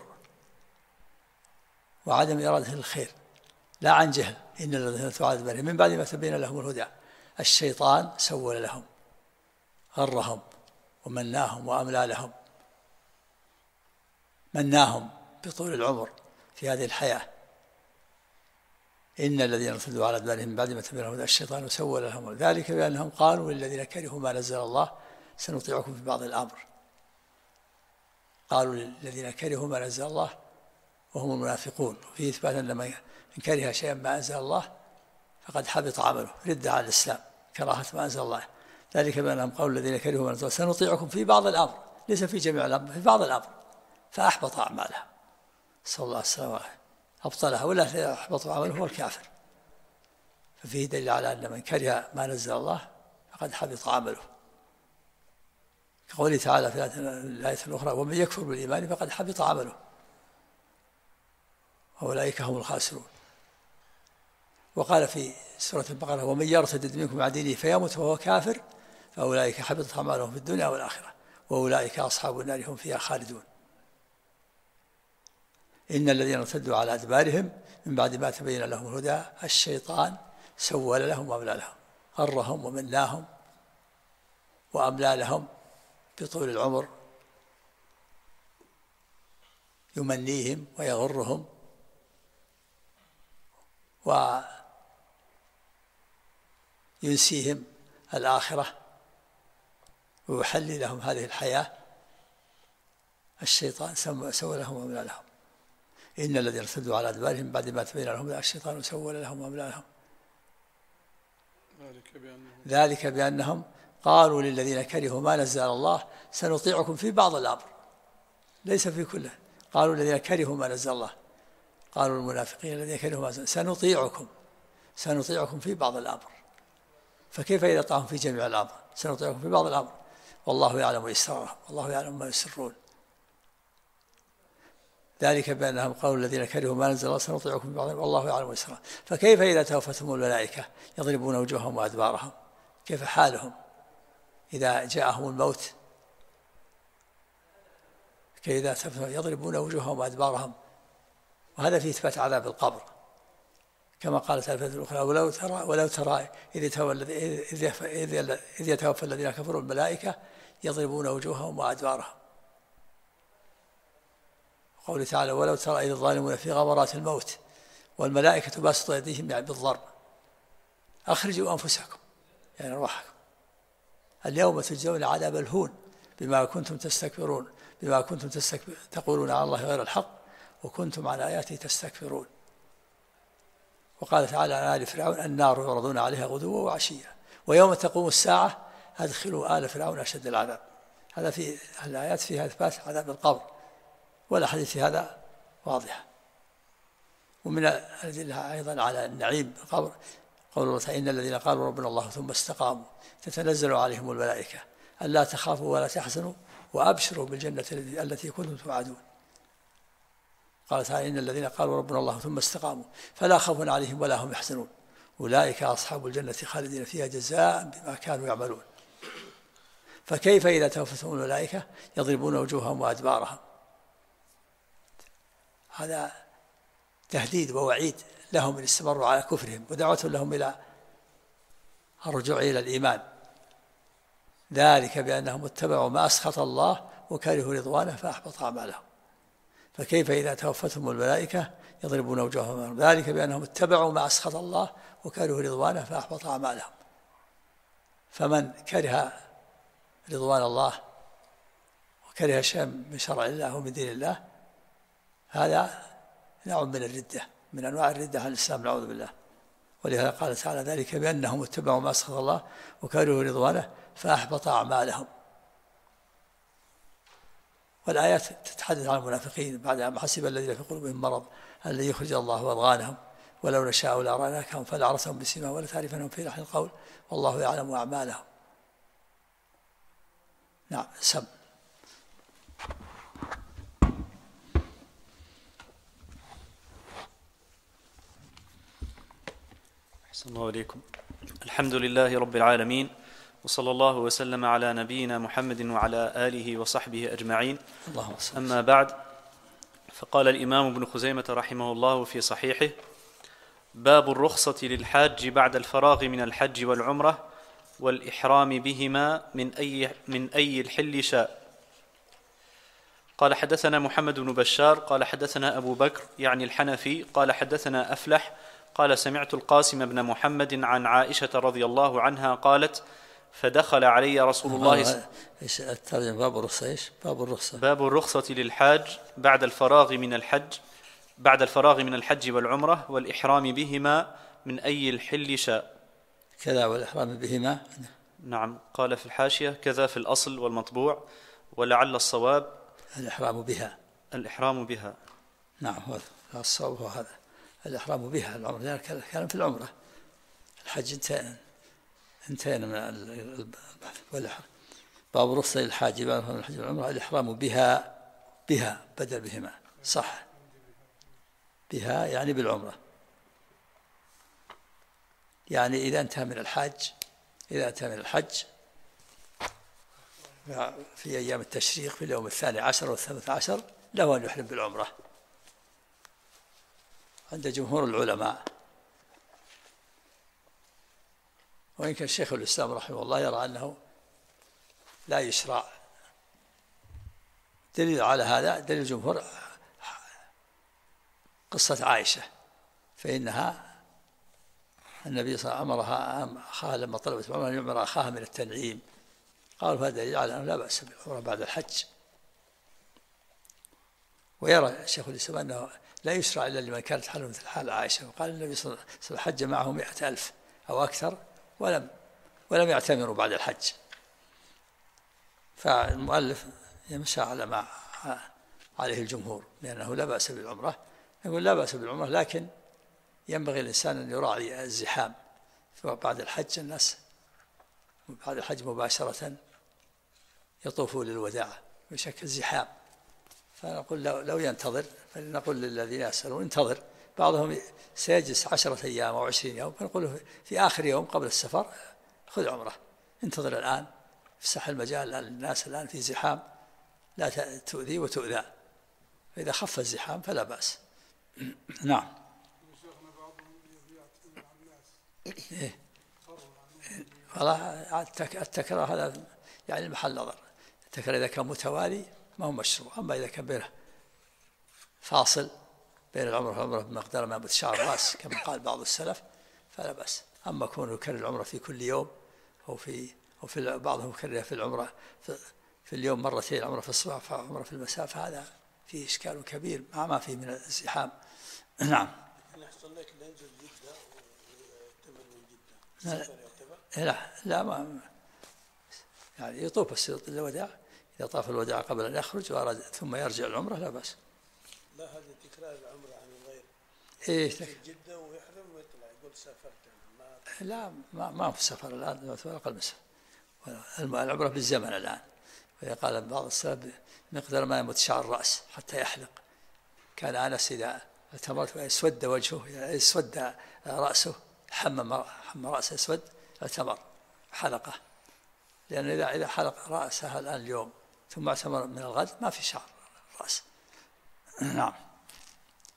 وعدم إرادة الخير، لا عن جهل. إن الذين ارتدوا على أدبارهم من بعد ما تبين لهم الهدى الشيطان سول لهم، غرهم ومناهم وأملى لهم. مناهم بطول العمر في هذه الحياة. إن الذين ارتدوا على أدبارهم من بعد ما تبين لهم الهدى الشيطان سول لهم، ذلك بأنهم قالوا للذين كرهوا ما نزل الله سنطيعكم في بعض الأمر. قالوا للذين كرهوا ما نزل الله وهم المنافقون، وفي إثبات أن من كره شيئا ما أنزل الله فقد حبط عمله، رد على الإسلام، كراهة ما أنزل الله. ذلك بأنهم قالوا الذين كرهوا ما نزل الله سنطيعكم في بعض الأمر، ليس في جميع الأمر، في بعض الأمر، فأحبط أعمالها. صلى الله عليه وسلم أبطلها، ولا يحبط عمله هو الكافر. ففيه دليل على أن من كره ما نزل الله فقد حبط عمله، كقوله تعالى في الآية الأخرى ومن يكفر بالإيمان فقد حبط عمله وأولئك هم الخاسرون. وقال في سورة البقرة ومن يرتد منكم عن دينه فيمت وهو كافر فأولئك حبطت أعمالهم في الدنيا والآخرة وأولئك أصحاب النار هم فيها خالدون. إن الذين ارتدوا على أدبارهم من بعد ما تبين لهم الهدى الشيطان سول لهم وأملى لهم، غرهم ومناهم وأملى لهم بطول العمر، يمنيهم ويغرهم وينسيهم الآخرة ويحلي لهم هذه الحياة. الشيطان سول لهم وأملى لهم. إن الذين ارتدوا على أدبارهم بعد ما تبين لهم الشيطان سول لهم وأملى لهم. ذلك بأنهم قالوا للذين كرهوا ما نزل الله سنطيعكم في بعض الأمر، ليس في كله. قالوا الذين كرهوا ما نزل الله، قالوا المنافقين الذين كرهوا ما نزل سنطيعكم في بعض الأمر. فكيف إذا طاعهم في جميع الأمر؟ سنطيعكم في بعض الأمر والله يعلم إسرارهم والله يعلم ما يسرون. ذلك بأنهم قالوا الذين كرهوا ما نزل الله سنطيعكم في بعض الأمر والله يعلم إسرارهم. فكيف إذا توفتهم الملائكة يضربون وجوههم وأدبارهم؟ كيف حالهم إذا جاءهم الموت؟ كيف إذا يضربون وجوههم وأدبارهم؟ وهذا في إثبات عذاب القبر، كما قالت الآية الأخرى ولو ترى إذ يتوفى الذين كفروا الملائكة يضربون وجوههم وأدبارهم. قوله تعالى ولو ترى إذ الظالمون في غمرات الموت والملائكة باسطوا أيديهم يعني بالضرب أخرجوا أنفسكم يعني أرواحكم اليوم تجزون عذاب الهون بما كنتم تستكبرون تقولون على الله غير الحق وكنتم على آياته تستكبرون. وقال تعالى عن آل فرعون النار يعرضون عليها غدوا وعشيا ويوم تقوم الساعة أدخلوا آل فرعون أشد العذاب. هذا في الآيات فيها إثبات عذاب القبر، والأحاديث في هذا واضحة. ومن الأدلة أيضا على النعيم القبر قول الله تعالى إن الذين قالوا ربنا الله ثم استقاموا تتنزل عليهم الملائكة ألا تخافوا ولا تحزنوا وأبشروا بالجنة التي كنتم توعدون. قال تعالى إن الذين قالوا ربنا الله ثم استقاموا فلا خوف عليهم ولا هم يحزنون أولئك أصحاب الجنة خالدين فيها جزاء بما كانوا يعملون. فكيف إذا توفتهم الملائكة يضربون وجوههم وأدبارهم هذا تهديد ووعيد لهم إن استمروا على كفرهم، ودعوة لهم إلى الرجوع إلى الإيمان. ذلك بأنهم اتبعوا ما أسخط الله وكرهوا رضوانه فأحبط أعمالهم. فكيف إذا توفتهم الملائكة يضربون وجوههم؟ ذلك بأنهم اتبعوا ما أسخط الله وكرهوا رضوانه فأحبط أعمالهم. فمن كره رضوان الله وكره شيئا من شرع الله ومن دين الله هذا نوع من الردة، من أنواع الردة عن الإسلام، نعوذ بالله. ولهذا قال تعالى ذلك بأنهم اتبعوا ما أسخط الله وكرهوا رضوانه فأحبط أعمالهم. والآيات تتحدث عن المنافقين بعد أن حسب الذين في قلوبهم مرض أن يخرج الله أضغانهم ولو نشاء لأريناكهم فلعرفتهم بسيماهم ولتعرفنهم في لحن القول والله يعلم أعمالهم. نعم. سم. أحسن الله عليكم. الحمد لله رب العالمين، وصلى الله وسلم على نبينا محمد وعلى آله وصحبه أجمعين. أما بعد، فقال الإمام ابن خزيمة رحمه الله في صحيحه: باب الرخصة للحاج بعد الفراغ من الحج والعمرة والإحرام بهما من أي الحل شاء. قال حدثنا محمد بن بشار قال حدثنا أبو بكر يعني الحنفي قال حدثنا أفلح قال سمعت القاسم بن محمد عن عائشة رضي الله عنها قالت: فدخل علي رسول الله ايش الترجمة؟ باب الرخصة. ايش باب الرخصة؟ باب الرخصة للحاج بعد الفراغ من الحج والعمرة والإحرام بهما من أي الحل شاء. كذا والإحرام بهما. نعم. قال في الحاشية: كذا في الأصل والمطبوع، ولعل الصواب الإحرام بها. نعم، هذا الصواب، هو هذا الإحرام بها. العمرة لأن كان في العمرة، الحج انتهينا من البحث. والإحرام باب رخصة للحاج بعد الحج والعمرة الإحرام بها بدل بهما. صح، بها يعني بالعمرة. يعني إذا انتهى من الحج في أيام التشريق في اليوم 12 و13 له أن يحرم بالعمرة عند جمهور العلماء. وإن كان شيخ الإسلام رحمه الله يرى أنه لا يشرع. دليل على هذا دليل الجمهور قصة عائشة، فإنها النبي صلى الله عليه وسلم أمرها أخاها لما طلبت عمرها أن يعمر أخاها من التنعيم، قالوا هذا يجعل أنه لا بأس بالعمرة بعد الحج. ويرى شيخ الإسلام أنه لا يشرع إلا لمن كانت حاله مثل حال عائشة. وقال النبي صلى الله عليه وسلم حج معه 100,000 أو أكثر ولم يعتمروا بعد الحج. فالمؤلف يمشى على ما عليه الجمهور لأنه لا بأس بالعمرة. يقول لا بأس بالعمرة، لكن ينبغي الإنسان أن يراعي الزحام. بعد الحج الناس بعد الحج مباشرة يطوفوا للوداع بشكل الزحام، فنقول لو ينتظر، فلنقول للذين يسألون انتظر. بعضهم سيجلس 10 أيام أو 20 يوم، فنقول في آخر يوم قبل السفر خذ عمرة، انتظر الآن، افسح المجال للناس الآن في زحام، لا تؤذي وتؤذى. فإذا خف الزحام فلا بأس. نعم. والله التكرار هذا يعني المحل نظر. التكرار إذا كان متوالي ما هو مشروع، أما إذا كان بينه فاصل بين العمرة والعمرة بمقدار ما ينبت شعر الرأس كما قال بعض السلف فلا بأس. أما كونه يكرر العمرة في كل يوم أو في بعضهم يكررها في العمرة في اليوم مرتين، عمرة في الصباح وعمرة في المساء، فهذا فيه إشكال كبير مع ما فيه من الازدحام. نعم. لا ما يعني يطوف السيوط الوداع، إذا طاف الوداع قبل أن يخرج وأراد ثم يرجع العمرة لا بأس. لا، هذا تكرار العمرة عن الغير. في جدة ويحرم ويطلع يقول سافرت. لا ما في سفر الآن، أقل من سفر. العمرة بالزمن الآن. وقال بعض السلف مقدار ما يمت شعر الرأس حتى يحلق. كان أنس إذا اعتمرت يسود وجهه، يسود رأسه، حمم رأسه يسود اعتمر حلقه، لأن إذا حلق رأسها الآن اليوم ثم اعتمر من الغد ما في شعر الرأس. نعم.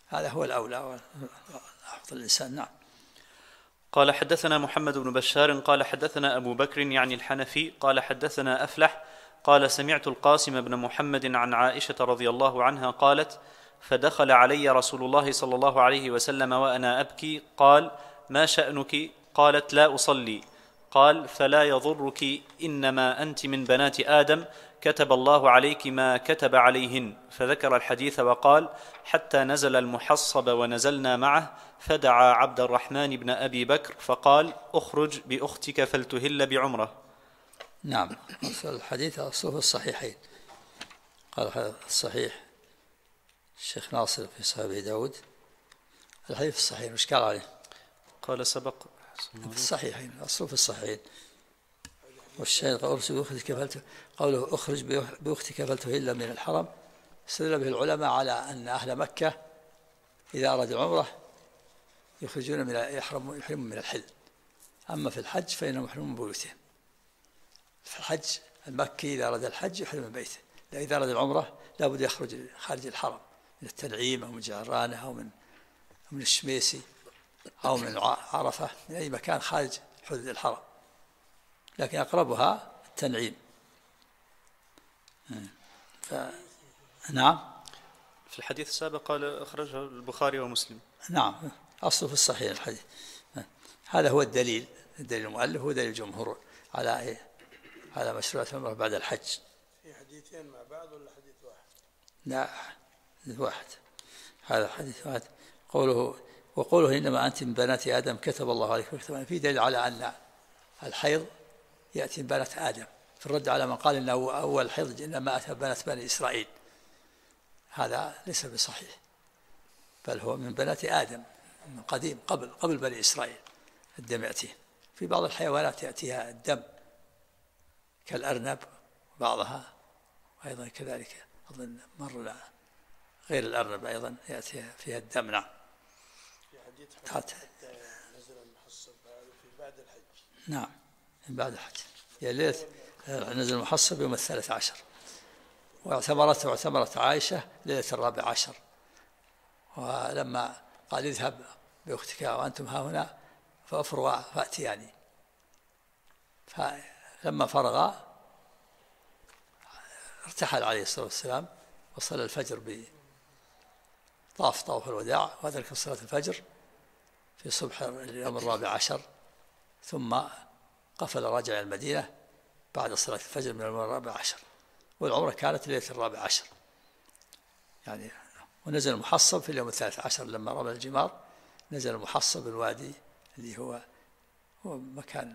هذا هو الأولى أفضل الإنسان. نعم. قال حدثنا محمد بن بشار قال حدثنا أبو بكر يعني الحنفي قال حدثنا أفلح قال سمعت القاسم بن محمد عن عائشة رضي الله عنها قالت فدخل علي رسول الله صلى الله عليه وسلم وأنا أبكي قال ما شأنك؟ قالت لا أصلي. قال فلا يضرك إنما أنت من بنات آدم كتب الله عليك ما كتب عليهن. فذكر الحديث وقال حتى نزل المحصب ونزلنا معه فدعا عبد الرحمن بن أبي بكر فقال اخرج بأختك فلتهل بعمرة. نعم. الحديث أصله في الصحيحين. قال هذا الصحيح الشيخ ناصر في صحيح أبي داود الحديث الصحيح مش قال عليه؟ قال سبق في الصحيحين أصله في الصحيحين. والشيء قوله اخرج بأختك فلتهل من الحرم استدل به العلماء على أن أهل مكة إذا أرادوا العمرة يخرجون يحرمون من الحل. أما في الحج فإنهم يحرمون من بيوتهم. في الحج المكي إذا أراد الحج يحرم من بيته، إذا أراد العمرة لابد يخرج خارج الحرم من التنعيم أو من جعرانة أو من الشميسي أو من عرفة، من أي مكان خارج حدود الحرم، لكن أقربها التنعيم. نعم. في الحديث السابق قال أخرجه البخاري ومسلم. نعم أصله في الصحيح الحديث. هذا هو الدليل المؤلف هو دليل الجمهور على مشروعية العمرة بعد الحج. في حديثين مع بعض ولا حديث واحد؟ لا، حديث واحد. هذا حديث واحد. وقوله إنما أنت من بنات آدم كتب الله عليك. في دليل على أن الحيض يأتي من بنات آدم، في الرد على من قال إنه أول الحيض إنما أتى بنات بني إسرائيل. هذا ليس بصحيح، بل هو من بنات آدم من قديم قبل بني إسرائيل الدم يأتيه. في بعض الحيوانات يأتيها الدم كالأرنب بعضها، وأيضا كذلك أظن مرة غير الأرنب أيضا يأتي فيها الدم. نعم. في حديث نزل المحصب في بعد الحج. نعم من بعد الحج، يا ليلة نزل المحصب يوم 13، واعتمرت عائشة ليلة 14. ولما قال اذهب بأختك وأنتم ها هنا فأفرغا فأتياني، فلما فرغا ارتحل عليه الصلاة والسلام وصلى الفجر طاف الوداع، وأدرك صلاة الفجر في صبح اليوم 14، ثم قفل رجع المدينة بعد صلاة الفجر من اليوم 14، والعمرة كانت ليلة 14 يعني. ونزل المحصب في اليوم 13 لما رمى الجمار، نزل المحصب الوادي اللي هو مكان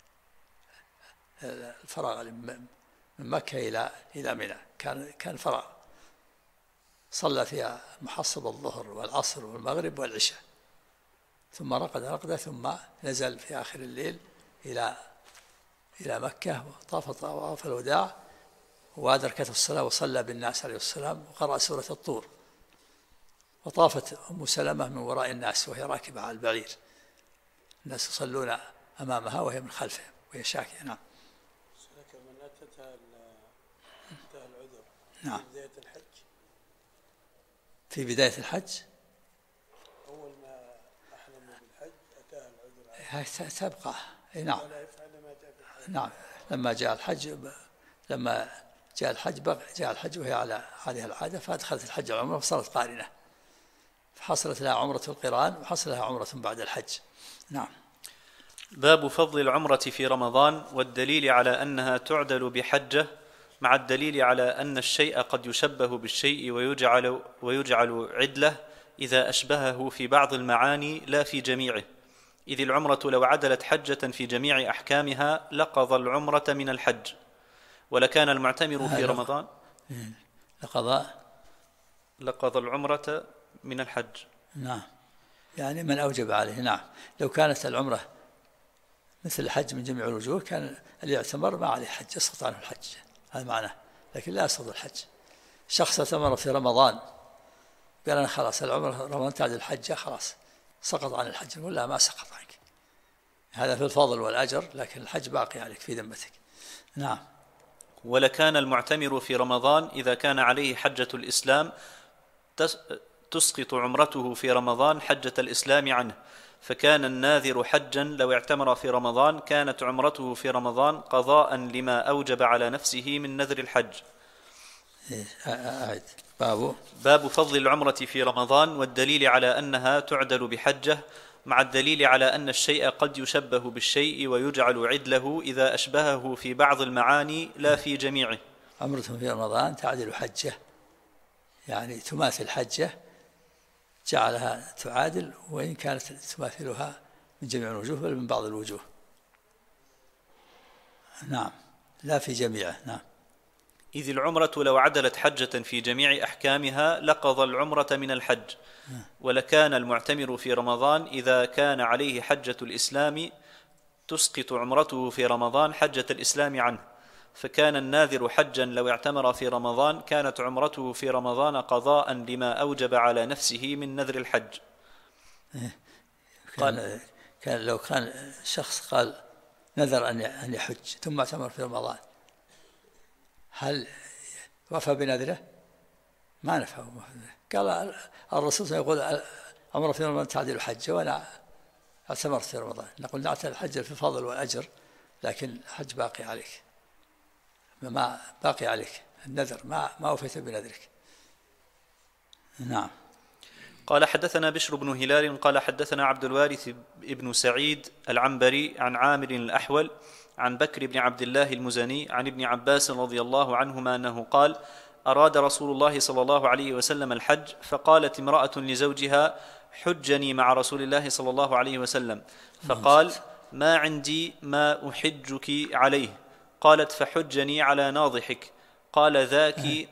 الفراغ من مكة إلى منى، كان فراغ. صلى فيها المحصب الظهر والعصر والمغرب والعشاء، ثم رقد رقدة، ثم نزل في آخر الليل إلى مكة وطاف طواف الوداع، وأدركته الصلاة وصلى بالناس عليه السلام وقرأ سورة الطور. وطافت أم سلمة من وراء الناس وهي راكبة على البعير، الناس يصلون أمامها وهي من خلفهم وهي شاكية. نعم. من أتتها العذر. نعم. في بداية الحج. في بداية الحج أول ما أحرم بالحج أتاها العذر. تبقى. نعم. ولا يفعل ما جاء في الحج. نعم. لما جاء الحج وهي عليها العادة، فأدخلت الحج والعمرة فصارت قارنة، فحصلت لها عمرة القران وحصل لها عمرة بعد الحج. نعم. باب فضل العمرة في رمضان والدليل على أنها تعدل بحجة، مع الدليل على أن الشيء قد يشبه بالشيء ويجعل عدله إذا أشبهه في بعض المعاني لا في جميعه، إذ العمرة لو عدلت حجة في جميع أحكامها لقضى العمرة من الحج، ولكان المعتمر في رمضان لقضى العمرة من الحج. نعم، يعني من أوجب عليه. نعم. لو كانت العمرة مثل الحج من جميع الوجوه كان اللي يعتمر ما عليه حج، يسقط عنه الحج، هذا معناه، لكن لا يسقط الحج. شخص اعتمر في رمضان قال أنا خلاص العمرة رمضان تعدل الحج، خلاص سقط عن الحج، نقول لا ما سقط عنك، هذا في الفضل والأجر، لكن الحج باقي عليك في ذمتك. نعم. ولكان المعتمر في رمضان إذا كان عليه حجة الإسلام تسقط عمرته في رمضان حجة الإسلام عنه، فكان الناذر حجا لو اعتمر في رمضان كانت عمرته في رمضان قضاء لما أوجب على نفسه من نذر الحج. باب فضل العمرة في رمضان والدليل على أنها تعدل بحجة، مع الدليل على أن الشيء قد يشبه بالشيء ويجعل عدله إذا أشبهه في بعض المعاني لا في جميعه. عمرة في رمضان تعدل حجة، يعني تماثل حجة، جعلها تعادل وإن كانت تماثلها من جميع الوجوه بل من بعض الوجوه. نعم، لا في جميعه. نعم. إذ العمرة لو عدلت حجة في جميع أحكامها لقضى العمرة من الحج، ولكان المعتمر في رمضان إذا كان عليه حجة الإسلام تسقط عمرته في رمضان حجة الإسلام عنه، فكان الناذر حجا لو اعتمر في رمضان كانت عمرته في رمضان قضاء لما أوجب على نفسه من نذر الحج. كان لو كان شخص قال نذر أن يحج ثم اعتمر في رمضان، هل وفى بنذره؟ ما نفى. قال الرسول يقول عمره في رمضان تعدل حجة وأنا اعتمرت في رمضان، نقول نعتل الحج في الفضل والأجر، لكن الحج باقي عليك، ما باقي عليك النذر، ما وفيت بنذرك. نعم. قال حدثنا بشر بن هلال قال حدثنا عبد الوارث بن سعيد العنبري عن عامر الأحول عن بكر بن عبد الله المزني عن ابن عباس رضي الله عنهما أنه قال: أراد رسول الله صلى الله عليه وسلم الحج، فقالت امرأة لزوجها: حجني مع رسول الله صلى الله عليه وسلم، فقال: ما عندي ما أحجك عليه. قالت: فحجني على ناضحك. قال: ذاك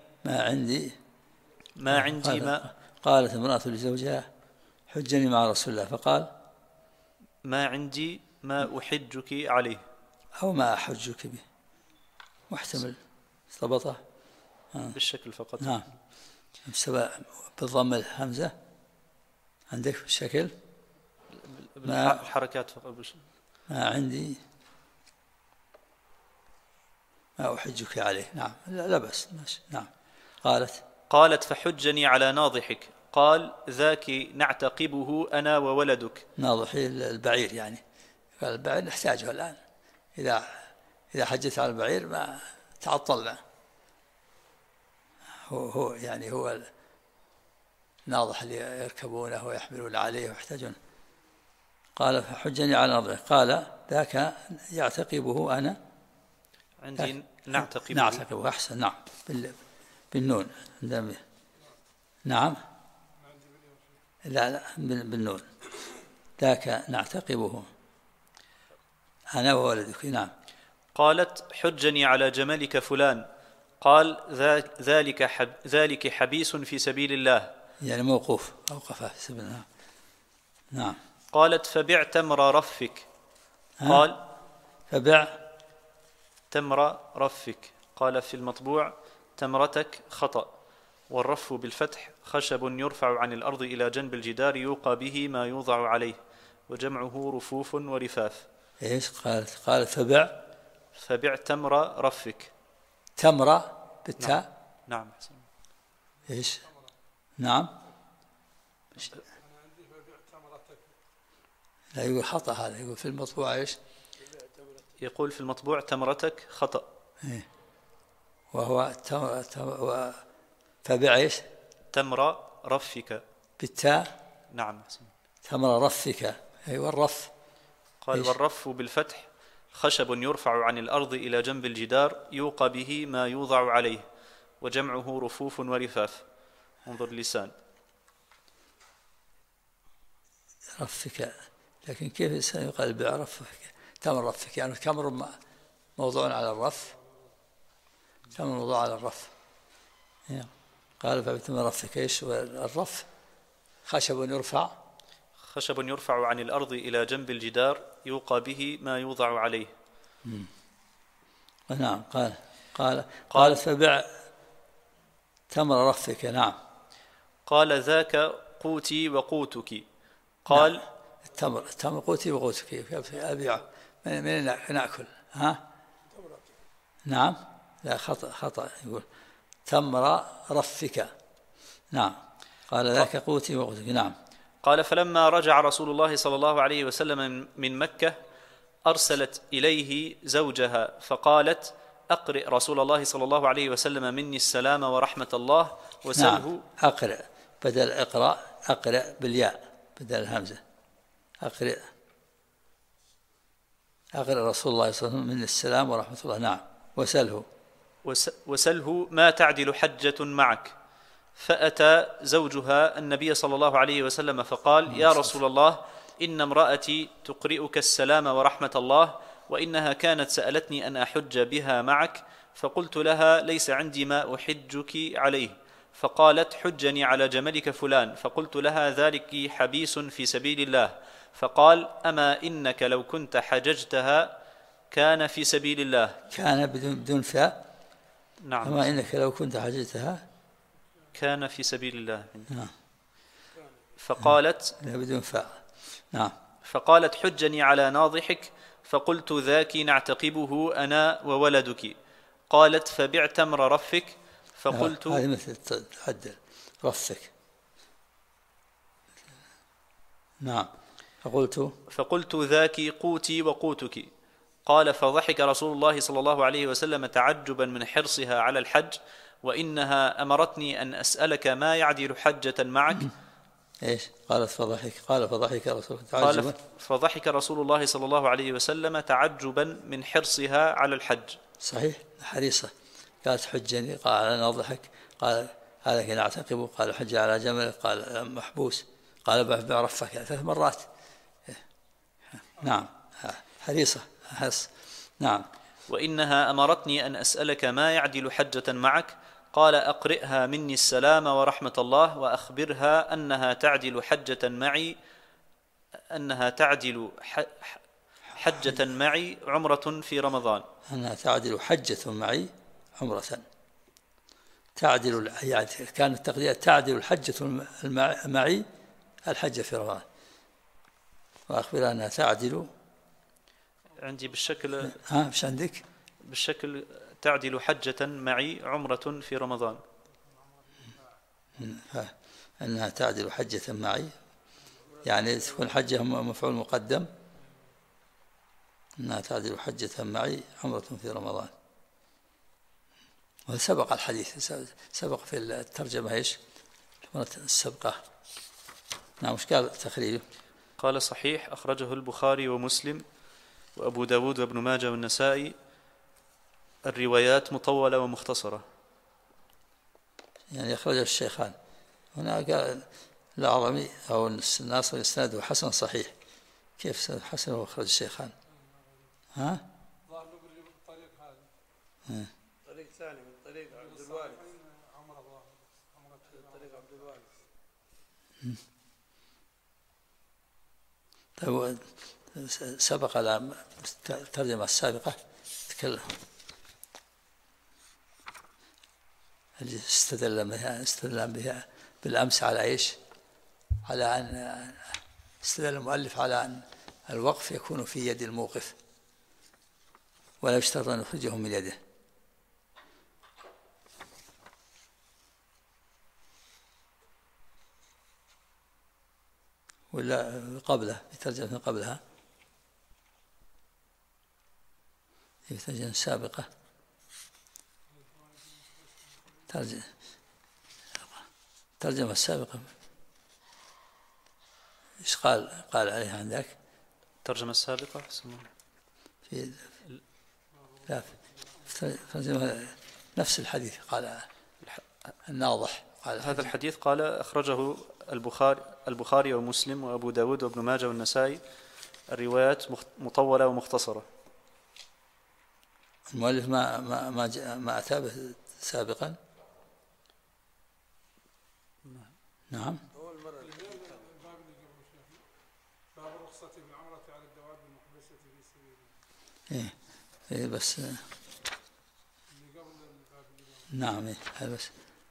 ما عندي ما قالت امرأة لزوجها: حجني مع رسول الله، فقال: ما عندي ما أحجك عليه، أو ما أحجك به، محتمل ضبطه بالشكل فقط. نعم، بالضم الهمزة عندك بالشكل، الحركات فقط. ما عندي ما أحجك عليه. نعم، لا بس ماشي. نعم. قالت: فحجني على ناضحك. قال: ذاك نعتقبه أنا وولدك. ناضحي البعير، يعني قال البعير نحتاجه الآن، إذا حجت على البعير ما تعطلنا، هو يعني هو الناضح اللي يركبونه ويحملون عليه ويحتاجون. قال: فحجني على ناضحك. قال: ذاك يعتقبه أنا. عندي نعتقبه. أحسن. نعم، بالنون. نعم، لا بالنون. ذاك نعتقبه أنا وولدك. نعم. قالت: حجني على جملك فلان. قال: ذلك حبيس في سبيل الله، يعني موقوف، أوقفه في سبيل الله. نعم. قالت: فبع تمر رفك. قال: فبع تمر رفك. قال في المطبوع: تمرتك، خطأ، والرف بالفتح خشب يرفع عن الأرض إلى جنب الجدار يوقى به ما يوضع عليه، وجمعه رفوف ورفاف. إيش قالت فبع تمر رفك. تمرة بالتاء. نعم. إيش؟ نعم. لا، يقول خطأ هذا، يقول في المطبوع إيش؟ يقول في المطبوع: تمرتك، خطأ. إيه. وهو فبع إيش؟ تمر رفك بالتاء. نعم. تمر رفك. أيوة، الرف. قال: والرف بالفتح خشب يرفع عن الأرض إلى جنب الجدار يوقى به ما يوضع عليه، وجمعه رفوف ورفاف. انظر اللسان. رفك، لكن كيف سيقال بعرفك؟ تمر رفك، يعني تمر موضوع على الرف، تمر موضوع على الرف. قال: فبتمر رفك. إيش الرف؟ خشب يرفع عن الأرض إلى جنب الجدار يوقى به ما يوضع عليه. نعم. قال: فبع تمر رفك. نعم. قال: ذاك قوتي وقوتك. قال: نعم. التمر قوتي وقوتك، كيف أبيعه؟ من نأكل؟ نعم، لا، خطأ. يقول تمر رفك. نعم. قال ذاك قوتي وقوتك. نعم. قال فلما رجع رسول الله صلى الله عليه وسلم من مكة أرسلت إليه زوجها فقالت أقرئ رسول الله صلى الله عليه وسلم مني السلام ورحمة الله وسله. نعم. أقرئ بدل اقرأ، أقرئ بالياء بدل الهمزة. أقرئ رسول الله صلى الله عليه وسلم مني السلام ورحمة الله. نعم. وسله ما تعدل حجة معك. فأتى زوجها النبي صلى الله عليه وسلم فقال يا رسول الله إن امرأتي تقرئك السلام ورحمة الله، وإنها كانت سألتني أن أحج بها معك، فقلت لها ليس عندي ما أحجك عليه، فقالت حجني على جملك فلان، فقلت لها ذلك حبيس في سبيل الله، فقال أما إنك لو كنت حججتها كان في سبيل الله. كان بدون فاء. نعم. أما إنك لو كنت حججتها كان في سبيل الله. نعم. فقالت بدون فاء. نعم. فقالت حجني على ناضحك، فقلت ذاك نعتقبه أنا وولدك. قالت فبعت امر رفك، فقلت هذه مثل تعدل رفك. نعم. فقلت ذاك قوتي وقوتك. قال فضحك رسول الله صلى الله عليه وسلم تعجبا من حرصها على الحج، وإنها أمرتني أن أسألك ما يعدل حجة معك. إيش قالت فضحك؟ قال فضحك رسول الله صلى الله عليه وسلم تعجبا من حرصها على الحج. صحيح، حريصة. قالت حجني، قال على ناضحك، قال هذا كان أعتقبه، قال حج على جمل، قال محبوس، قال بعرفك 3 مرات. نعم. حريصة حرص. نعم. وإنها أمرتني أن أسألك ما يعدل حجة معك. قال أقرئها مني السلام ورحمة الله، وأخبرها أنها تعدل حجة معي عمرة في رمضان. أنها تعدل حجة معي عمرة. تعدل يعني كانت التقدير تعدل الحجة معي الحجة في رمضان، وأخبرها أنها تعدل عندي بالشكل. مش عندك بالشكل تعدل حجة معي عمرة في رمضان. أنها تعدل حجة معي، يعني تكون حجة مفعول مقدم. أنها تعدل حجة معي عمرة في رمضان. وسبق الحديث، سبق في الترجمة إيش السبقة. نعم. مش قال تخريجه؟ قال صحيح، أخرجه البخاري ومسلم وأبو داود وابن ماجه والنسائي، الروايات مطولة ومختصرة. يعني أخرجه الشيخان. هنا قال الأعظمي أو الناصر إسناده حسن صحيح. كيف حسن وأخرج الشيخان؟ طريق ثاني من طريق عبد الوالد. طريق عبد الوالد. سبق الترجمة السابقة تكلم اللي استدل بها بالأمس على إيش؟ على أن استدل المؤلف على أن الوقف يكون في يد الموقف ولا يشترط أن يخرجه من يده، ولا قبله بترجمة قبلها في ترجمة سابقة. ترجمة السابقة إيش قال عليها عندك؟ الترجمة السابقة في لا في ترجمة نفس الحديث قال الناضح. قال هذا الحديث قال أخرجه البخاري ومسلم وأبو داود وابن ماجه والنسائي، الروايات مطولة ومختصرة. المؤلف ما أتى به سابقا. نعم. أول مرة باب الرخصة بالعمرة على الدواب المحبسة في سبيل الله. إيه بس نعم. إيه بس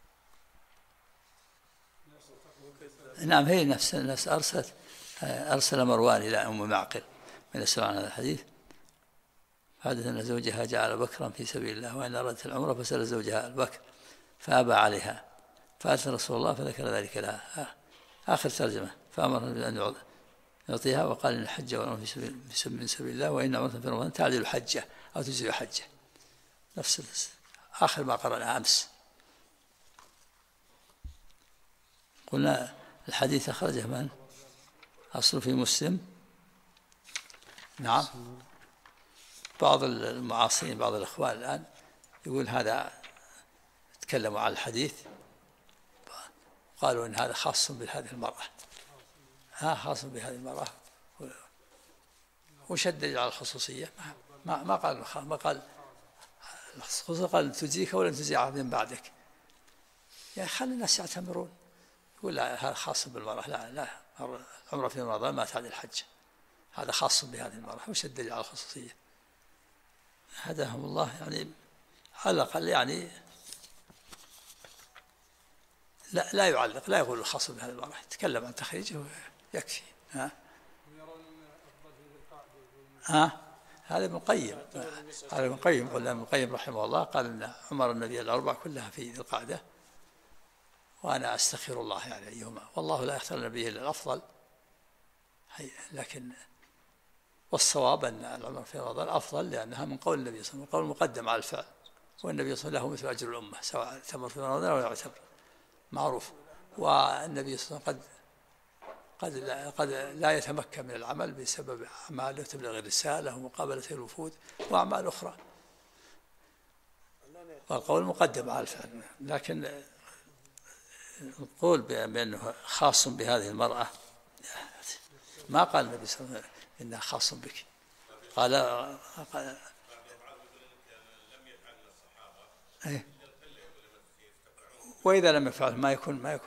نعم. هي نفس أرسل مروان إلى أم معقل من السؤال عن هذا الحديث، حدث أن زوجها جعل بكرا في سبيل الله، وإن أردت العمرة فسأل زوجها البكر فأبى عليها، فأتى رسول الله فذكر ذلك لها. آخر ترجمة. فأمر أن يعطيها وقال إن الحج والعمرة من سبيل الله وإن عمرة في رمضان تعدل حجة أو تجزي حجة. نفس آخر ما قرأنا أمس. قلنا الحديث أخرجه من؟ أصل في مسلم. نعم. بعض المعاصرين بعض الأخوان الآن يقول هذا تكلموا عن الحديث قالوا إن هذا خاص بهذه المرأة. خاص بهذه المرأة وشدد على الخصوصية. ما قال الخصوصية، قال تجزيك ولا تجزي أحد من بعدك. يعني خلي الناس يعتمرون. يقول لا هذا خاص بالمرأة. لا عمره في رمضان ما تعدل الحج، هذا خاص بهذه المرأة وشدد على الخصوصية. هداهم الله. يعني على الأقل يعني لا يعلق، لا يقول الخاص بهذه المرأة، يتكلم عن تخريجه يكفي. هذا ابن القيم. هذا ابن القيم. قلنا ابن القيم رحمه الله قال ان عمر النبي الأربع كلها في ذي القعدة، وأنا أستغفر الله يعني أيهما، والله لا يختار النبي إلا الأفضل. لكن والصواب أن العمر في رمضان أفضل لأنها من قول النبي صلى الله عليه وسلم، قول مقدم على الفعل، والنبي صلى الله عليه وسلم له مثل أجر الأمة سواء تمر في رمضان أو لا يعتبر، معروف. والنبي صلى الله عليه وسلم قد لا يتمكن من العمل بسبب أعمال تبلغ الرسالة ومقابلة الوفود وأعمال أخرى، والقول مقدم على الفعل. لكن القول بأنه خاص بهذه المرأة، ما قال النبي صلى الله عليه وسلم إنها خاص بك. قال وإذا لم يفعل ما يكون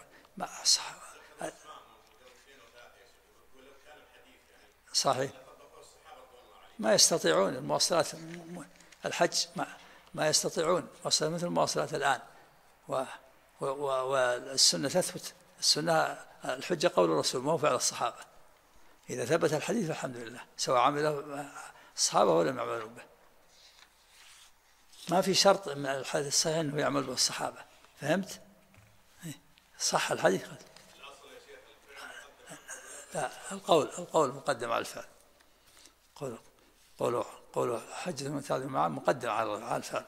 صحيح. ما يستطيعون المواصلات الحج، ما يستطيعون مواصلات مثل المواصلات الآن. والسنة تثبت. السنة الحجة قول الرسول ما هو فعل الصحابة. إذا ثبت الحديث فالحمد لله، سواء عمله الصحابة ولا لم يعملوا به. ما في شرط من الحديث الصحيح أنه يعمل به الصحابة. فهمت؟ صح الحديث. لا، القول مقدم على الفعل. قول حجة من تعلم معه مقدم على الفعل،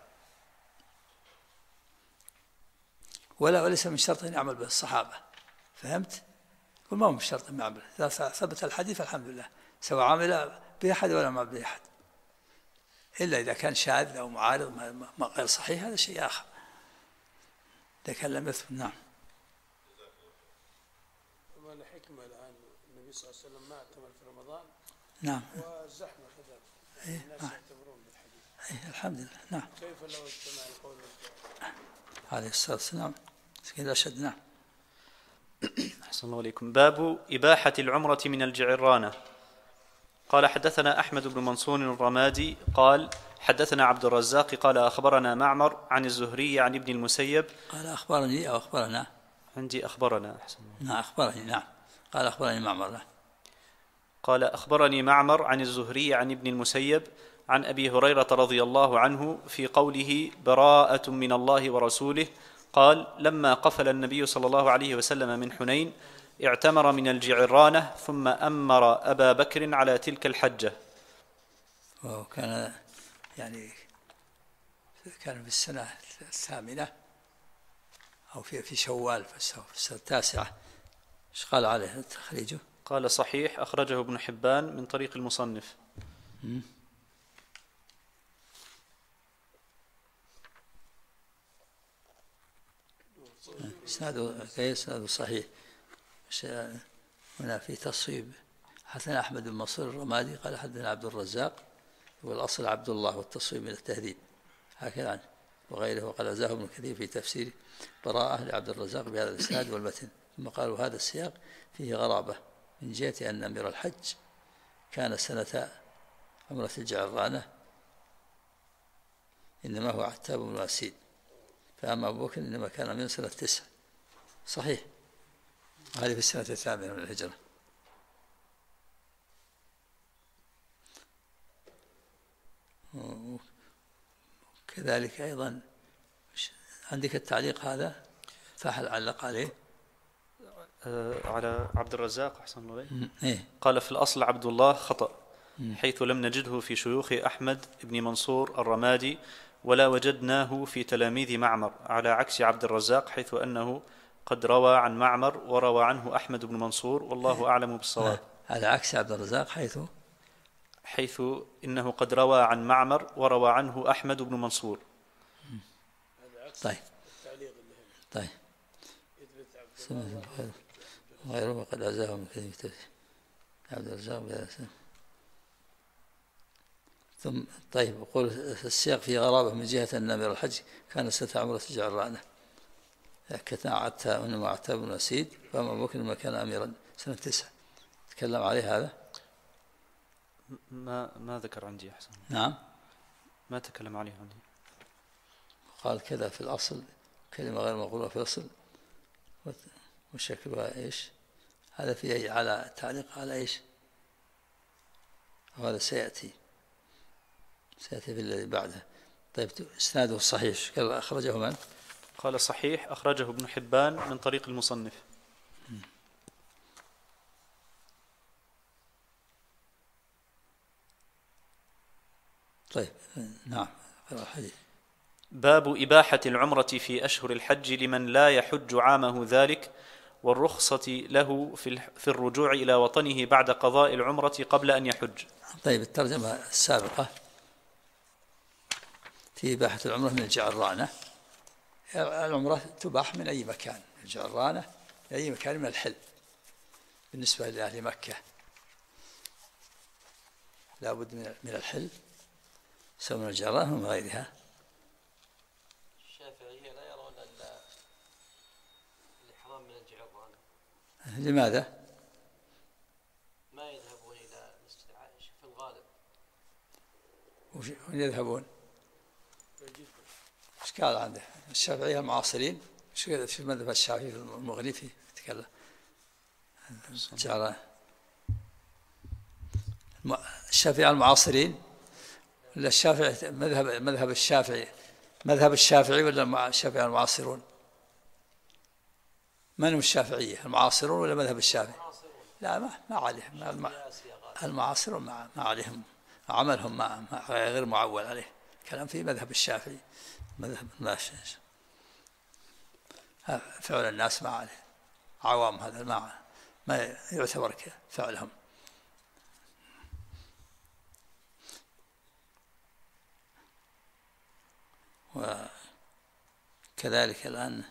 وليس من شرط أن يعمل به الصحابة. فهمت؟ ما هو من شرط أن يعمل. إذا ثبت الحديث الحمد لله، سواء عمل بأحد ولا ما بأحد، إلا إذا كان شاذ أو معارض ما غير صحيح، هذا شيء آخر. إذا كان لم يثبت. نعم. وما الحكمة الآن النبي صلى الله عليه وسلم ما اعتمر في رمضان. نعم. والزحمة كذا الناس يعتبرون بالحديث. الحمد لله. نعم. كيف لو اجتمع القول عليه الصلاة والسلام كذا شد. نعم. أحسن الله عليكم. باب إباحة العمرة من الجعرانة. قال حدثنا أحمد بن منصور الرمادي قال حدثنا عبد الرزاق قال أخبرنا معمر عن الزهري عن ابن المسيب. قال أخبرني أو أخبرنا؟ عندي أخبرنا. أحسن. نعم أخبرني. نعم. قال أخبرني معمر. قال أخبرني معمر عن الزهري عن ابن المسيب عن أبي هريرة رضي الله عنه في قوله براءة من الله ورسوله قال لما قفل النبي صلى الله عليه وسلم من حنين اعتمر من الجعرانة ثم أمر أبا بكر على تلك الحجة. وكان يعني كان في السنة الثامنة أو في شوال في السنة التاسعة. ايش قال عليه تخريجه؟ قال صحيح أخرجه ابن حبان من طريق المصنف. إسناده صحيح. هنا في تصويب. حدثنا أحمد بن منصور الرمادي قال حدثنا عبد الرزاق والأصل عبد الله والتصويب من التهذيب هكذا عنه وغيره. وقال أزاه ابن كثير في تفسير براءة لعبد الرزاق بهذا الإسناد والمتن. ثم قالوا هذا السياق فيه غرابة من جهة أن أمير الحج كان سنة عمرة الجعرانة إنما هو عتاب بن واسيد، فأما أبو بكر إنما كان من سنة 9. صحيح. هذه في السنة 8 من الهجرة. كذلك أيضا عندك التعليق هذا فهل علق عليه؟ على عبد الرزاق أحسن الله عليه. إيه؟ قال في الأصل عبد الله خطأ، حيث لم نجده في شيوخ أحمد بن منصور الرمادي، ولا وجدناه في تلاميذ معمر، على عكس عبد الرزاق حيث أنه قد روى عن معمر وروى عنه أحمد بن منصور، والله أعلم بالصواب. على عكس عبد الرزاق حيث إنه قد روى عن معمر وروى عنه أحمد بن منصور. طيب طيب غيره قد عزاه من كلمة عبد الرزاق بهذا. ثم طيب يقول السياق في غرابة من جهة أن أمير الحج كان سنة عمرة الجعرانة، كتنا عتاب من عتاب بن أسيد، فأمر بكر لما كان أميرا سنة 9. تكلم عليه هذا؟ ما ذكر عندي أحسن. نعم ما تكلم عليه عندي. قال كذا في الأصل كلمة غير مقولة في الأصل وشكلها إيش؟ هذا فيه على تعليق على إيش؟ وهذا سيأتي في الذي بعده. طيب إسناده الصحيح قال أخرجه من؟ قال صحيح أخرجه ابن حبان من طريق المصنف. طيب نعم الحديث. باب إباحة العمرة في أشهر الحج لمن لا يحج عامه ذلك، والرخصة له في الرجوع إلى وطنه بعد قضاء العمرة قبل أن يحج. طيب الترجمة السابقة في إباحة العمرة من الجعرانة. العمرة تباح من أي مكان، الجعرانة من أي مكان من الحل بالنسبة لأهل مكة، لا بد من الحل سواء من الجعرانة ومن غيرها. الشافعية لا يرون الإحرام من الجعرانة. لماذا؟ ما يذهبون إلى مسجد عائشة في الغالب. وين يذهبون؟ ايش قال عنده الشافعية المعاصرين؟ ايش قال في المذهب الشافعي في المغني فيه يتكلم الجعرانة؟ الشافعية المعاصرين ولا الشافعي مذهب الشافعي ولا الشافعي المعاصرون؟ من هم الشافعية المعاصرون ولا مذهب الشافعي؟ لا ما عليهم المعاصرون ما عليهم عملهم ما غير معول عليه، كلام في مذهب الشافعي مذهب فعل الناس ما عليه عوام، هذا ما يعتبر فعلهم. وكذلك الآن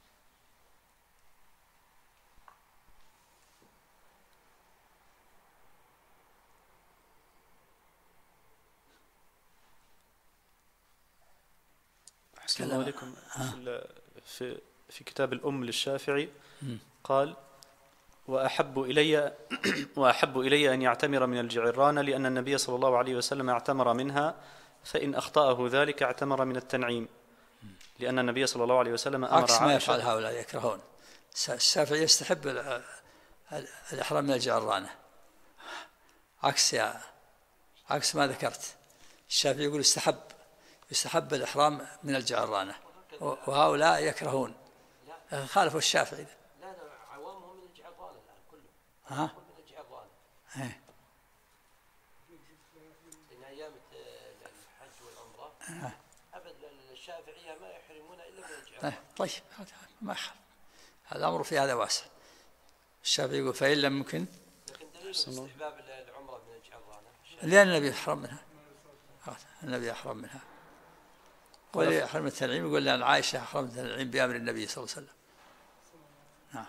أحسن الله عليكم. في كتاب الأم للشافعي قال: وأحب إلي أن يعتمر من الجعرانة، لأن النبي صلى الله عليه وسلم اعتمر منها، فإن أخطأه ذلك اعتمر من التنعيم، لأن النبي صلى الله عليه وسلم أمر عكس ما يفعل هؤلاء يكرهون. الشافعي يستحب الإحرام من الجعرانة، عكس ما ذكرت. الشافعي يقول يستحب الإحرام من الجعرانة، وهؤلاء يكرهون، خالفوا الشافعي. لا عوامهم من الجعرانة الآن كلهم. ها؟ من الجعرانة. إن أيام الحج والعمرة أبدا الشافعية ما يحرمون إلا من الجعرانة. طيب ما يخالف، هذا الأمر في هذا واسع. الشافعي يقول فإن لم يمكن، لكن دليل استحباب العمرة من الجعرانة لأن النبي أحرم منها. واللي يحرم التنعيم يقول لأن عائشة أحرمت التنعيم بأمر النبي صلى الله عليه وسلم. نعم.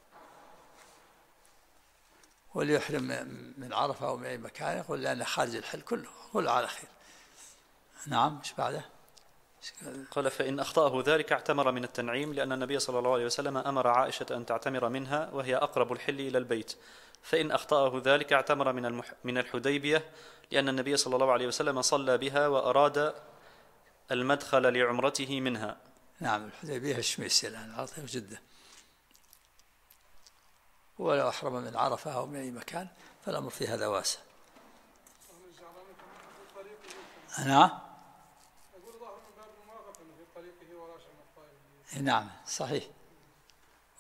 واللي يحرم من عرفة أو من أي مكان يقول لأن خارج الحل كله على خير. نعم. إيش بعده؟ قال: فإن أخطأه ذلك اعتمر من التنعيم، لأن النبي صلى الله عليه وسلم أمر عائشة أن تعتمر منها، وهي أقرب الحل إلى البيت. فإن أخطأه ذلك اعتمر من الحديبية، لأن النبي صلى الله عليه وسلم صلى بها وأراد المدخل لعمرته منها. نعم. الحديبية الشميسية الآن عاطفة جدة. ولو أحرم من عرفة أو من أي مكان فالأمر في هذا واسع. نعم. يقول ظاهر من باب الموافقة أنه في طريقه وراجع من الطائف. نعم صحيح.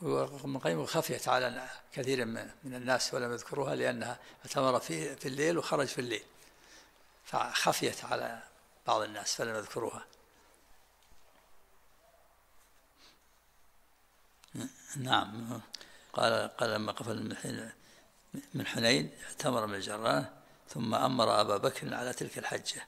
وابن القيم خفيت على كثير من الناس ولم يذكروها لأنها اعتمر في الليل وخرج في الليل، فخفيت على بعض الناس فلم يذكروها. نعم. قال لما قفل من حنين اعتمر من الجرانة ثم أمر أبا بكر على تلك الحجة.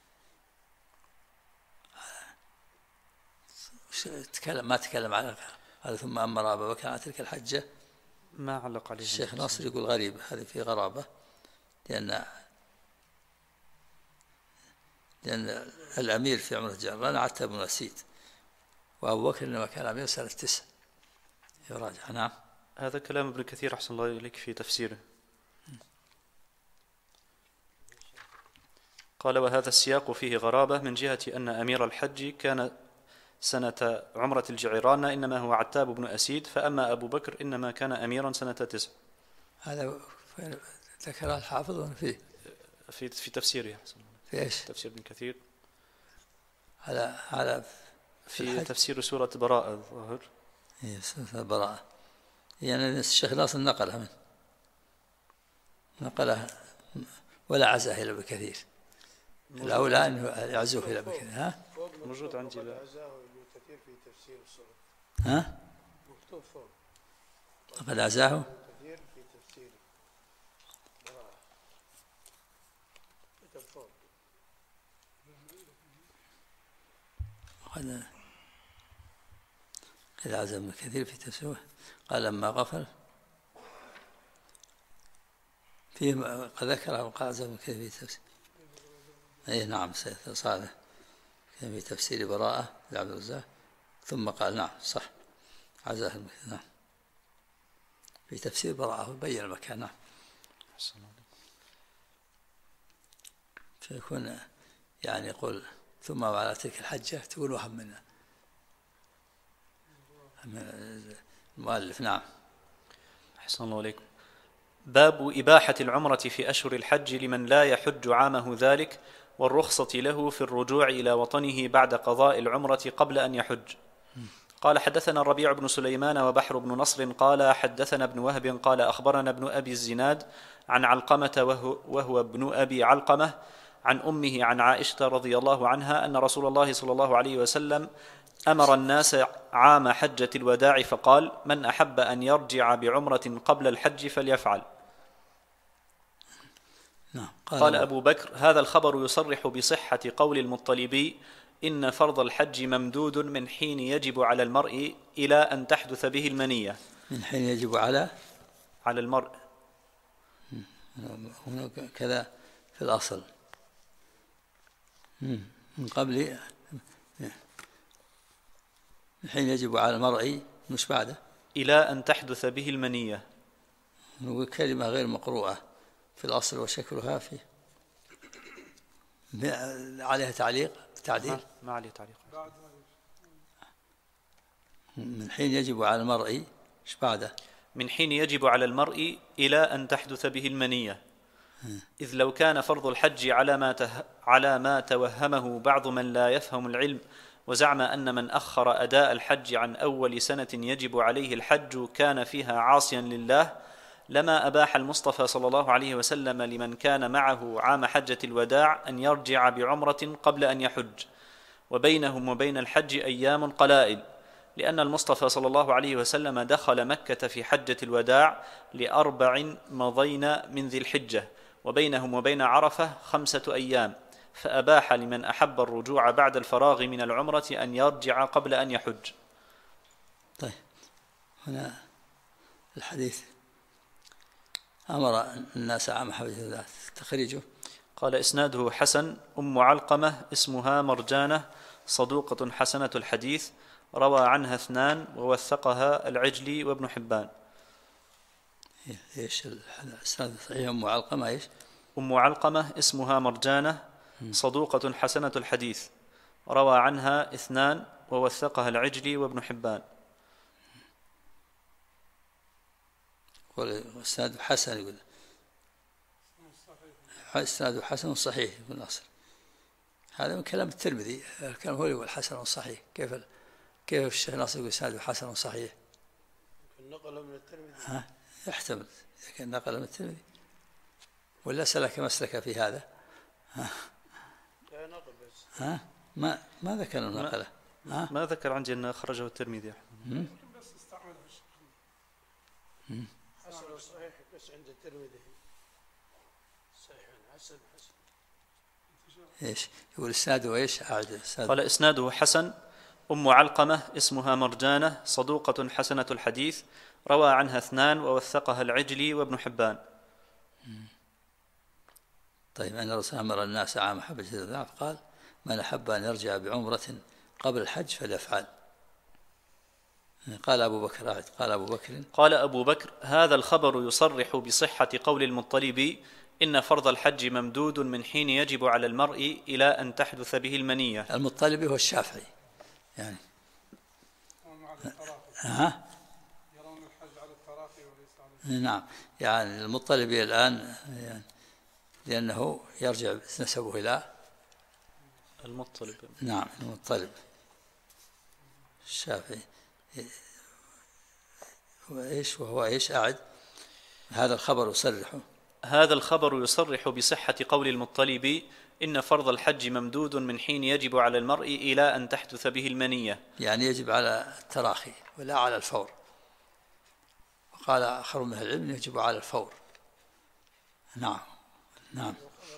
ما تكلم على ثم أمر أبا بكر على تلك الحجة، ما علق عليه الشيخ ناصر يقول غريبة، هذه في غرابة، لأن الأمير في عمرة الجرانة عتاب بن أسيد، وأبو بكر إنما كان أمير سنة 9 يراجع. نعم. هذا كلام ابن كثير أحسن الله إليك في تفسيره. قال: وهذا السياق فيه غرابة من جهة أن أمير الحج كان سنة عمرة الجعرانة إنما هو عتاب بن أسيد، فأما أبو بكر إنما كان أميرا سنة 9. هذا ذكر الحافظ فيه في تفسيره. في إيش؟ تفسير ابن كثير على في تفسير سورة براءة الظاهر. سورة براءة، يعني الشيخ ناصر نقلها ولا عزاه إلى بكثير، الأولى أنه يعزوه إلى بكثير. ها؟ موجود عندي. عزاه ابن كثير في تفسير السورة. ها؟ مكتوب فوق. لقد عزاه كثير في تفسيره. كتب فوق. قد عزاه ابن كثير في تفسيره. قال لما غفل فيه قد ذكره قال عزاه ابن كثير في تفسير. أي نعم صالح في تفسير براءة لعبد الرزاق، ثم قال نعم صح عزاه نعم في تفسير براءة وبين المكان. نعم. فيكون يعني يقول ثم على تلك الحجة تقول وهم منها المؤلف. نعم. أحسن الله عليكم. باب إباحة العمرة في أشهر الحج لمن لا يحج عامه ذلك، والرخصة له في الرجوع إلى وطنه بعد قضاء العمرة قبل أن يحج. قال: حدثنا الربيع بن سليمان وبحر بن نصر قال حدثنا ابن وهب قال أخبرنا ابن أبي الزناد عن علقمة وهو ابن أبي علقمة عن أمه عن عائشة رضي الله عنها أن رسول الله صلى الله عليه وسلم أمر الناس عام حجة الوداع فقال: من أحب أن يرجع بعمرة قبل الحج فليفعل. قال أبو بكر: هذا الخبر يصرح بصحة قول المطلبي: إن فرض الحج ممدود من حين يجب على المرء إلى أن تحدث به المنية. من حين يجب على المرء كذا في الأصل من قبل، من حين يجب على المرء مش بعده إلى أن تحدث به المنية. وكلمة غير مقروءة في الأصل وشكلها فيه عليها تعديل ما عليه تعليق. من حين يجب على المرء ايش بعده؟ من حين يجب على المرء إلى أن تحدث به المنية، إذ لو كان فرض الحج على ما توهمه بعض من لا يفهم العلم وزعم أن من أخر أداء الحج عن أول سنة يجب عليه الحج كان فيها عاصيا لله، لما أباح المصطفى صلى الله عليه وسلم لمن كان معه عام حجة الوداع أن يرجع بعمرة قبل أن يحج، وبينهم وبين الحج أيام قلائل، لأن المصطفى صلى الله عليه وسلم دخل مكة في حجة الوداع ل4 مضين من ذي الحجة، وبينهم وبين عرفة 5 أيام، فأباح لمن أحب الرجوع بعد الفراغ من العمرة أن يرجع قبل أن يحج. طيب، هنا الحديث أمر الناس عام حجة الوداع، تخريجه قال: إسناده حسن. أم علقمة اسمها مرجانة، صدوقة حسنة الحديث، روى عنها 2 ووثقها العجلي وابن حبان. إيش الإسناد صحيح؟ أم علقمة إيش؟ أم علقمة اسمها مرجانة، صدوقة حسنة الحديث، روى عنها 2 ووثقها العجلي وابن حبان. والإسناد حسن، يقول إسناد حسن صحيح يقول ناصر. هذا من كلام الترمذي، كان هو يقول حسن صحيح. كيف الشيخ ناصر يقول إسناد حسن صحيح؟ نقل من الترمذي. يحتمل إذا كان نقل من الترمذي ولا سلك مسلك في هذا. لا نقل بس. ما ذكر نقله. ما ذكر عندي أن أخرجه الترمذي. بس استعمل حسن صحيح بس عند الترمذي. صحيح حسن. ايش يقول اسناده ايش؟ قال اسناده حسن. أم علقمة اسمها مرجانة صدوقة حسنة الحديث، روى عنها 2 ووثقها العجلي وابن حبان. طيب أن الرسول أمر الناس عام حجة الوداع قال من أحب أن يرجع بعمرة قبل الحج فليفعل. قال أبو بكر هذا الخبر يصرح بصحة قول المطلبي إن فرض الحج ممدود من حين يجب على المرء إلى أن تحدث به المنية. المطلبي هو الشافعي يعني. يرون الحج على التراخي وليس على. نعم يعني المطلبي الآن يعني لأنه يرجع نسبه إلى المطلب. نعم المطلب الشافعي. وهو إيش أعد هذا الخبر يصرح بصحة قول المطلب إن فرض الحج ممدود من حين يجب على المرء إلى أن تحدث به المنية، يعني يجب على التراخي ولا على الفور. وقال آخر من العلم يجب على الفور. نعم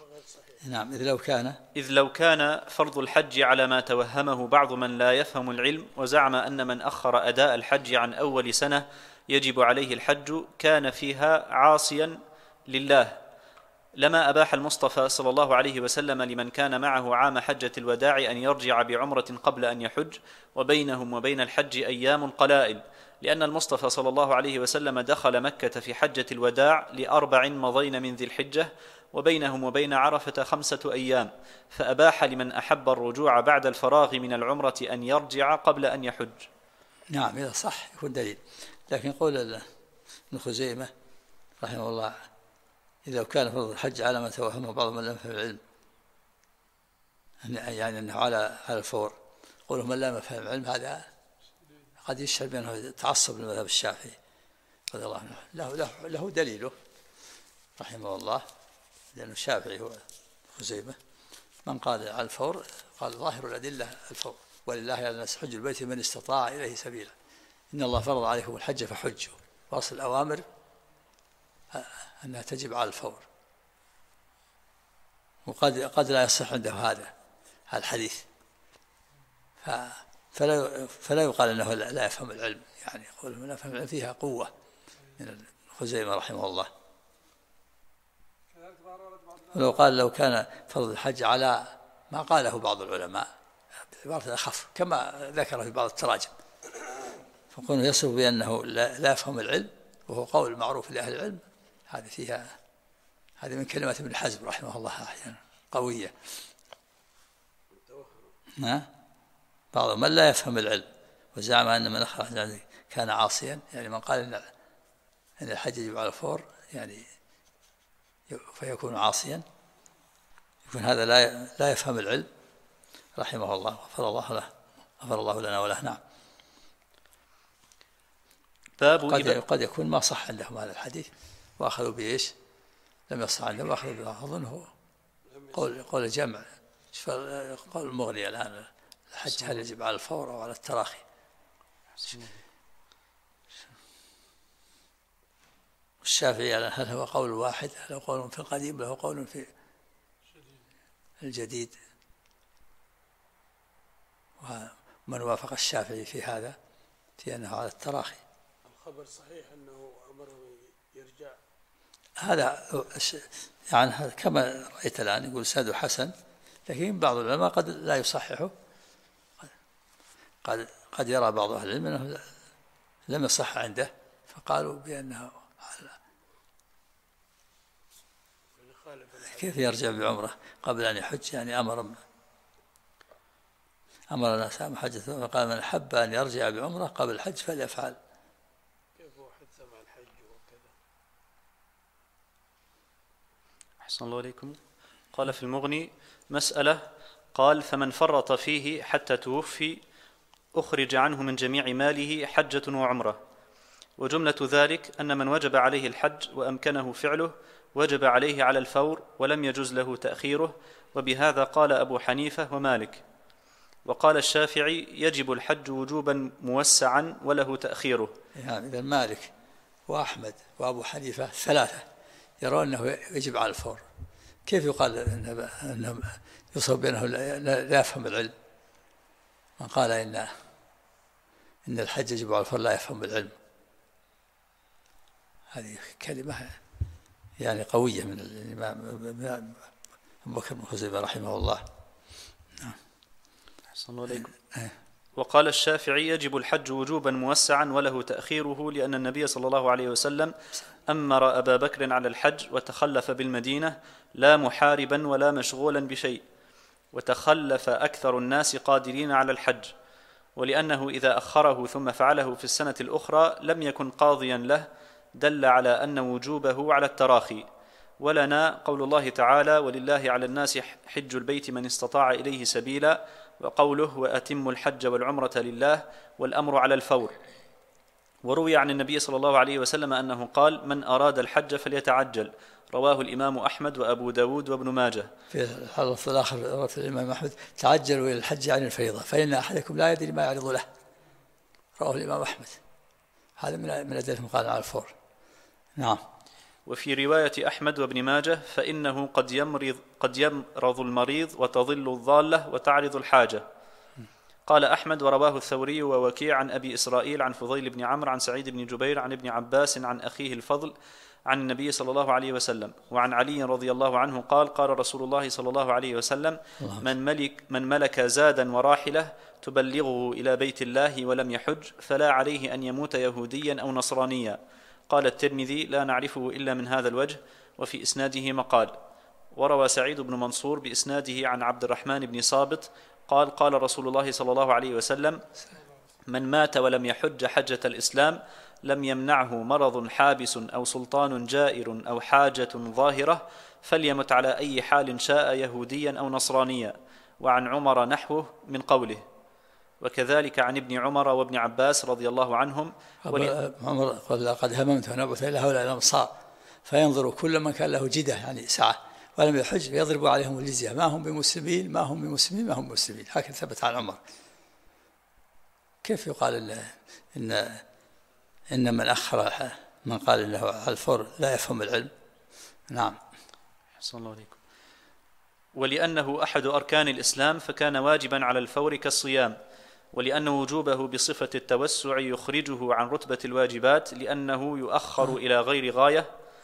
إذ لو كان فرض الحج على ما توهمه بعض من لا يفهم العلم وزعم أن من أخر أداء الحج عن أول سنة يجب عليه الحج كان فيها عاصيا لله، لما أباح المصطفى صلى الله عليه وسلم لمن كان معه عام حجة الوداع أن يرجع بعمرة قبل أن يحج، وبينهم وبين الحج أيام قلائل، لأن المصطفى صلى الله عليه وسلم دخل مكة في حجة الوداع ل4 مضين من ذي الحجة، وبينهم وبين عرفة 5 أيام، فأباح لمن أحب الرجوع بعد الفراغ من العمرة أن يرجع قبل أن يحج. نعم إذا صح يكون دليل. لكن قول ابن خزيمة رحمه الله إذا كان فرض الحج على ما توهمه بعض من لم يفهم العلم يعني أنه على الفور، قوله من لم يفهم العلم هذا قد يشهد بأنه تعصب للمذهب الشافعي رضي الله عنه. له دليله رحمه الله، لأنه الشافعي هو خزيمة من قال على الفور قال ظاهر الأدلة الفور، ولله على الناس حج البيت من استطاع إليه سبيلا، إن الله فرض عليكم الحج فحجوا، وأصل الأوامر أنها تجب على الفور. وقد لا يصح عنده هذا الحديث، فلا يقال أنه لا يفهم العلم، يعني يقول من لا يفهم العلم فيها قوة من خزيمة رحمه الله. ولو قال لو كان فرض الحج على ما قاله بعض العلماء بعبارة أخف كما ذكر في بعض التراجم، فكونه يصف بأنه لا يفهم العلم وهو قول معروف لأهل العلم، هذه من كلمات ابن حزم رحمه الله أحيانا قوية. بعض من لا يفهم العلم وزعم أن من أخرج كان عاصيا، يعني من قال أن الحج يجب على الفور يعني فيكون عاصيا، يكون هذا لا يفهم العلم رحمه الله، غفر الله لنا وله. نعم. قد يكون ما صح عندهم هذا الحديث وأخذوا بإيش لم يصح عندهم وأخذوا به، أظنه قول الجمع. قول المغني الآن الحج هل يجب على الفور أو على التراخي؟ الشافعي هل هو قول واحد؟ هل هو قول في القديم له قول في الجديد؟ ومن وافق الشافعي في هذا في أنه على التراخي. الخبر صحيح أنه أمره يرجع، هذا يعني كما رأيت الآن يقول سند حسن، لكن بعض العلماء قد لا يصححه، قد يرى بعض أهل العلم أنه لم يصح عنده فقالوا بأنه كيف يرجع بعمره قبل أن يحج؟ يعني أمر الناس عام حجة وقال من أحب أن يرجع بعمره قبل الحج فليفعل. كيف هو حث مع الحج وكذا؟ أحسن الله عليكم. قال في المغني مسألة، قال فمن فرط فيه حتى توفي أخرج عنه من جميع ماله حجة وعمرة، وجملة ذلك أن من وجب عليه الحج وأمكنه فعله وجب عليه على الفور ولم يجوز له تأخيره، وبهذا قال أبو حنيفة ومالك. وقال الشافعي يجب الحج وجوبا موسعا وله تأخيره. يعني إذا مالك وأحمد وأبو حنيفة ثلاثة يرون أنه يجب على الفور، كيف يقال أنه يصب بأنه لا يفهم العلم؟ من قال إن الحج يجب على الفور لا يفهم العلم، هذه كلمة يعني قوية من الإمام أبو بكر بن خزيمة رحمه الله. أحسن عليكم. وقال الشافعي يجب الحج وجوبا موسعا وله تأخيره، لأن النبي صلى الله عليه وسلم أمر أبا بكر على الحج وتخلف بالمدينة لا محاربا ولا مشغولا بشيء، وتخلف أكثر الناس قادرين على الحج، ولأنه إذا أخره ثم فعله في السنة الأخرى لم يكن قاضيا له، دل على أن وجوبه على التراخي. ولنا قول الله تعالى ولله على الناس حج البيت من استطاع إليه سبيلا، وقوله وأتم الحج والعمرة لله، والأمر على الفور. وروي عن النبي صلى الله عليه وسلم أنه قال من أراد الحج فليتعجل، رواه الإمام أحمد وأبو داود وابن ماجه. في الحديث الآخر رواه الإمام أحمد تعجلوا إلى الحج عن الفريضة فإن أحدكم لا يدري ما يعرض له، رواه الإمام أحمد. هذا من أدلة قال على الفور. نعم. وفي رواية أحمد وابن ماجه فإنه قد يمرض المريض وتضل الضالة وتعرض الحاجة. قال أحمد ورواه الثوري ووكيع عن أبي إسرائيل عن فضيل بن عمرو عن سعيد بن جبير عن ابن عباس عن أخيه الفضل عن النبي صلى الله عليه وسلم. وعن علي رضي الله عنه قال قال رسول الله صلى الله عليه وسلم من ملك زادا وراحلة تبلغه إلى بيت الله ولم يحج فلا عليه أن يموت يهوديا أو نصرانيا. قال الترمذي لا نعرفه إلا من هذا الوجه، وفي إسناده مقال. وروى سعيد بن منصور بإسناده عن عبد الرحمن بن صابت قال قال رسول الله صلى الله عليه وسلم من مات ولم يحج حجة الإسلام لم يمنعه مرض حابس أو سلطان جائر أو حاجة ظاهرة فليمت على أي حال شاء يهوديا أو نصرانيا. وعن عمر نحوه من قوله. وكذلك عن ابن عمر وابن عباس رضي الله عنهم. عمر قال لقد هممت أن أبعث إلى هؤلاء الأنصار فينظروا كل من كان له جدة يعني سعة ولم يحج يضربوا عليهم الجزية ما هم بمسلمين ما هم بمسلمين ما هم بمسلمين. هكذا ثبت عن عمر. كيف يقال إن من أخر من قال إنه على الفور لا يفهم العلم؟ نعم. أحسن الله عليكم. ولأنه أحد أركان الإسلام فكان واجبا على الفور كالصيام، ولأن وجوبه بصفة التوسع يخرجه عن رتبة الواجبات لأنه يؤخر إلى غير غاية.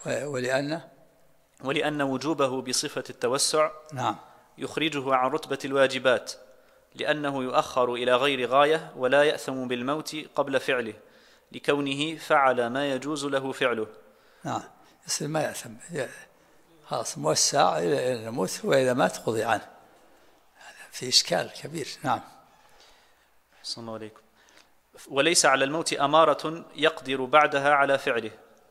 ولأن وجوبه بصفة التوسع نعم يخرجه عن رتبة الواجبات لأنه يؤخر إلى غير غاية ولا يأثم بالموت قبل فعله لكونه فعل ما يجوز له فعله. نعم يصير ما يأثم خلاص موسع إلى نموت وإذا مات قضي عنه. هذا في إشكال كبير. نعم. أحسن الله عليكم. وليس على الموت أمارة يقدر بعدها على فعله.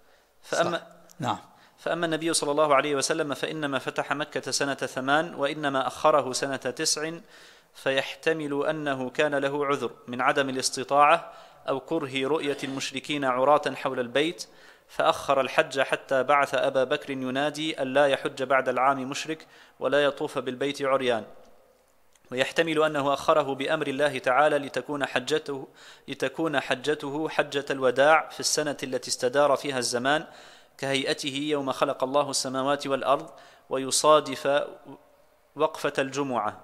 فأما النبي صلى الله عليه وسلم فإنما فتح مكة سنة 8 وإنما أخره سنة 9 فيحتمل أنه كان له عذر من عدم الاستطاعة أو كره رؤية المشركين عراة حول البيت فأخر الحج حتى بعث أبا بكر ينادي ألا يحج بعد العام مشرك ولا يطوف بالبيت عريان. ويحتمل أنه أخره بأمر الله تعالى لتكون حجته حجة الوداع في السنة التي استدار فيها الزمان كهيئته يوم خلق الله السماوات والأرض ويصادف وقفة الجمعة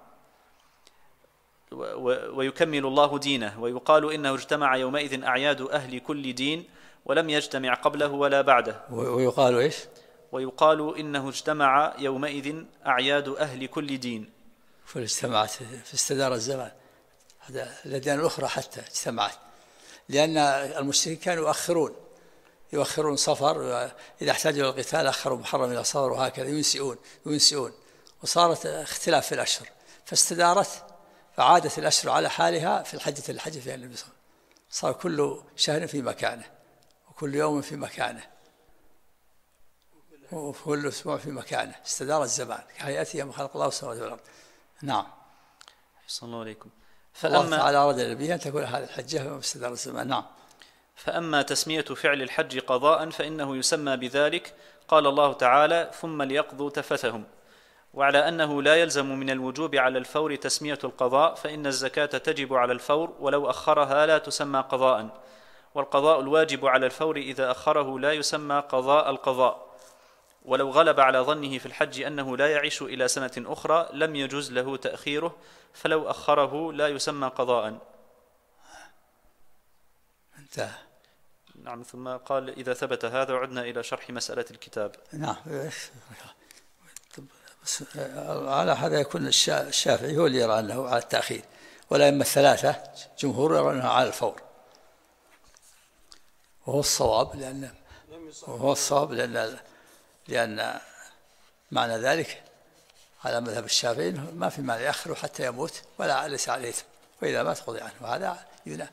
ويكمل الله دينه. ويقال إنه اجتمع يومئذ أعياد أهل كل دين ولم يجتمع قبله ولا بعده. ويقال إيش؟ ويقال إنه اجتمع يومئذ أعياد أهل كل دين. فاجتمعت في استدار الزمان هذا الأديان الأخرى حتى اجتمعت لأن المشركين كانوا يؤخرون صفر إذا احتاجوا إلى القتال أخروا محرم إلى صفر وهكذا ينسئون وصارت اختلاف في الأشهر فاستدارت فعادت الأشهر على حالها في الحجة فيها النبي صلى الله عليه وسلم. صار كل شهر في مكانه وكل يوم في مكانه وكل أسبوع في مكانه استدار الزمان كهيئته يوم خلق الله السماوات والأرض. نعم. أحسن الله عليكم. الله تعالى أراد النبي أن تكون هذه الحجة استدار الزمان. نعم. فأما تسمية فعل الحج قضاء فإنه يسمى بذلك، قال الله تعالى: ثم ليقضوا تفثهم. وعلى أنه لا يلزم من الوجوب على الفور تسمية القضاء، فإن الزكاة تجب على الفور ولو أخرها لا تسمى قضاء، والقضاء الواجب على الفور إذا أخره لا يسمى قضاء القضاء، ولو غلب على ظنه في الحج أنه لا يعيش إلى سنة أخرى لم يجوز له تأخيره، فلو أخره لا يسمى قضاء. انتهى. نعم. ثم قال: إذا ثبت هذا عدنا إلى شرح مسألة الكتاب. نعم. بس على هذا يكون الشافعي هو اللي يرى أنه على التأخير، والأئمة الثلاثة جمهور يرى أنه على الفور، وهو الصواب لأن معنى ذلك على مذهب الشافعي ما في معنى يأخره حتى يموت ولا ليس عليه إثم، وإذا مات قضي عنه. وهذا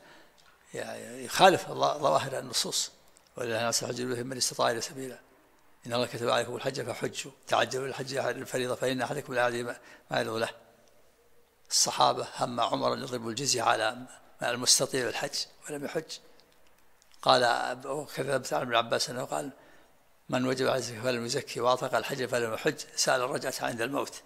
يخالف ظواهر النصوص: ولله الناس حج البيت من استطاع إليه سبيلا، إن الله كتب عليكم الحج فحجوا، تعجلوا الحج الفريضة فإن أحدكم لا يدري ما يرضى له. الصحابة هم عمر أن يضربوا الجزية على المستطيع الحج ولم يحج. قال وكذب ابن عباس أنه قال: من وجب عليه الزكاة فلم يزكي وأعتق الحج فلم يحج سأل الرجعة عند الموت.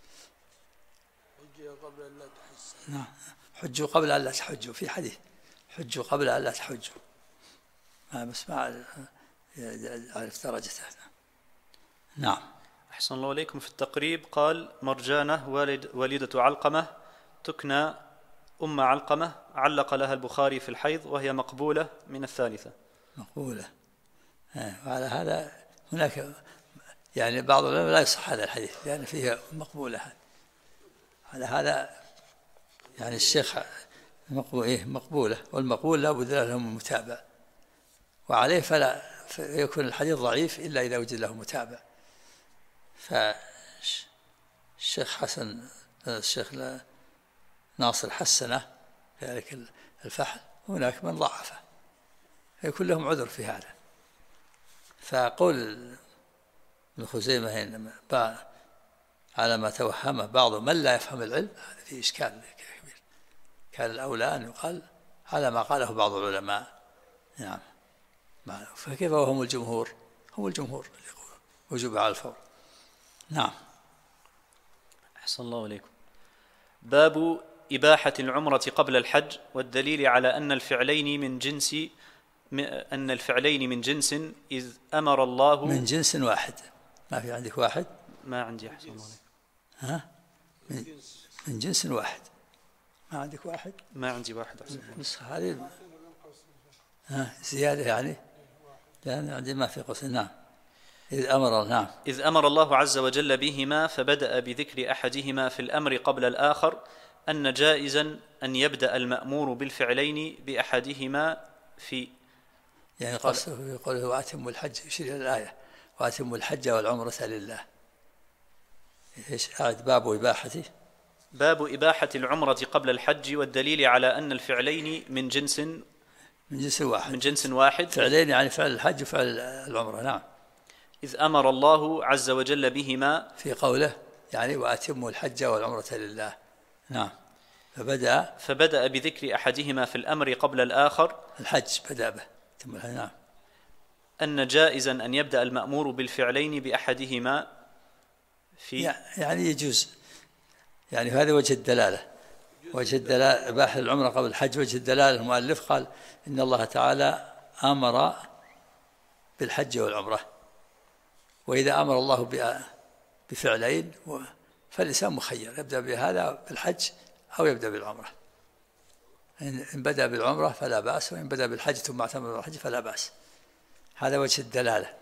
نعم. حجوا قبل أن لا تحجوا، في حديث: حجوا قبل أن لا تحجوا. بس ما أعرف درجته. نعم. أحسن الله إليكم. في التقريب قال: مرجانة والدة علقمة تكنى أم علقمة، علق لها البخاري في الحيض وهي مقبولة من الثالثة. مقبولة. وعلى هذا هناك يعني بعض العلماء لا يصح هذا الحديث لأن فيه مقبولة. على هذا يعني الشيخ مقبولة، والمقبول لا بد له متابع، وعليه فلا يكون الحديث ضعيف إلا إذا وجد له متابع. الشيخ ناصر حسنه في ذلك الفحل، هناك من ضعفه، يكون لهم عذر في هذا. فقول ابن خزيمة على ما توهمه بعض من لا يفهم العلم، هذا فيه إشكال كبير. كان الأولى أن يقال على ما قاله بعض العلماء. نعم. فكيف وهم الجمهور؟ هم الجمهور اللي يقولون وجوب على الفور. نعم. أحسن الله إليكم. باب إباحة العمرة قبل الحج، والدليل على أن الفعلين من جنس إذ أمر الله من جنس واحد. ما في عندك واحد؟ ما عندي. أحسن الله عليكم. من جنس واحد. ما عندك واحد؟ ما عندي واحد. أحسن الله. هذه زيادة يعني، لأن عندي ما في قوس. نعم. إذ أمر الله عز وجل بهما فبدأ بذكر أحدهما في الأمر قبل الآخر، أن جائزا أن يبدأ المأمور بالفعلين بأحدهما في يعني قصده يقول: وأتموا الحج، يشير إلى الآية: وأتموا الحج والعمرة لله. إيش أعد؟ باب إباحة العمرة قبل الحج، والدليل على أن الفعلين من جنس واحد. فعلين يعني فعل الحج وفعل العمرة. نعم. إذ أمر الله عز وجل بهما في قوله يعني: وأتموا الحج والعمرة لله. نعم. فبدأ بذكر أحدهما في الأمر قبل الآخر، الحج بدأ به. نعم. أن جائزا أن يبدأ المأمور بالفعلين بأحدهما في يعني يجوز، يعني هذا وجه الدلالة. إباحة العمرة قبل الحج وجه الدلالة. المؤلف قال: إن الله تعالى أمر بالحج والعمرة، وإذا أمر الله بفعلين فالإنسان مخير، يبدأ بهذا بالحج أو يبدأ بالعمرة. إن بدأ بالعمرة فلا بأس، وإن بدأ بالحج ثم اعتمر بالحج فلا بأس. هذا وجه الدلالة.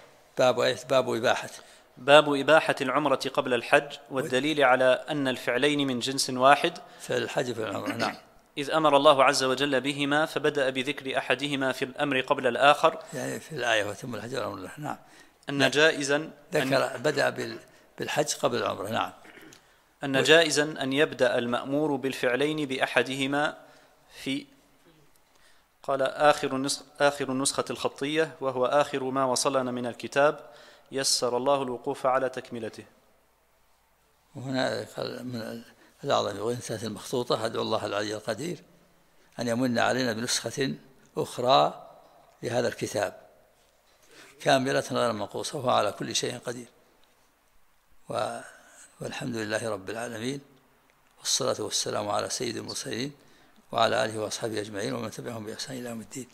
باب إباحة العمرة قبل الحج، والدليل على أن الفعلين من جنس واحد. في الحج في العمرة. نعم. إذ أمر الله عز وجل بهما فبدأ بذكر أحدهما في الأمر قبل الآخر، يعني في الآية: وأتموا الحج والعمرة. نعم. أن جائزا بدأ بالحج قبل العمرة. نعم. أن جائزا أن يبدأ المأمور بالفعلين بأحدهما في قال آخر النسخة الخطية، وهو آخر ما وصلنا من الكتاب، يسر الله الوقوف على تكملته. وهنا قال من الأعظم المخطوطة: أدعو الله العلي القدير أن يمن علينا بنسخة أخرى لهذا الكتاب كاملة غير منقوصة، وهو على كل شيء قدير. والحمد لله رب العالمين، والصلاة والسلام على سيد المرسلين وعلى آله وأصحابه أجمعين ومن تبعهم بإحسان إلى يوم الدين.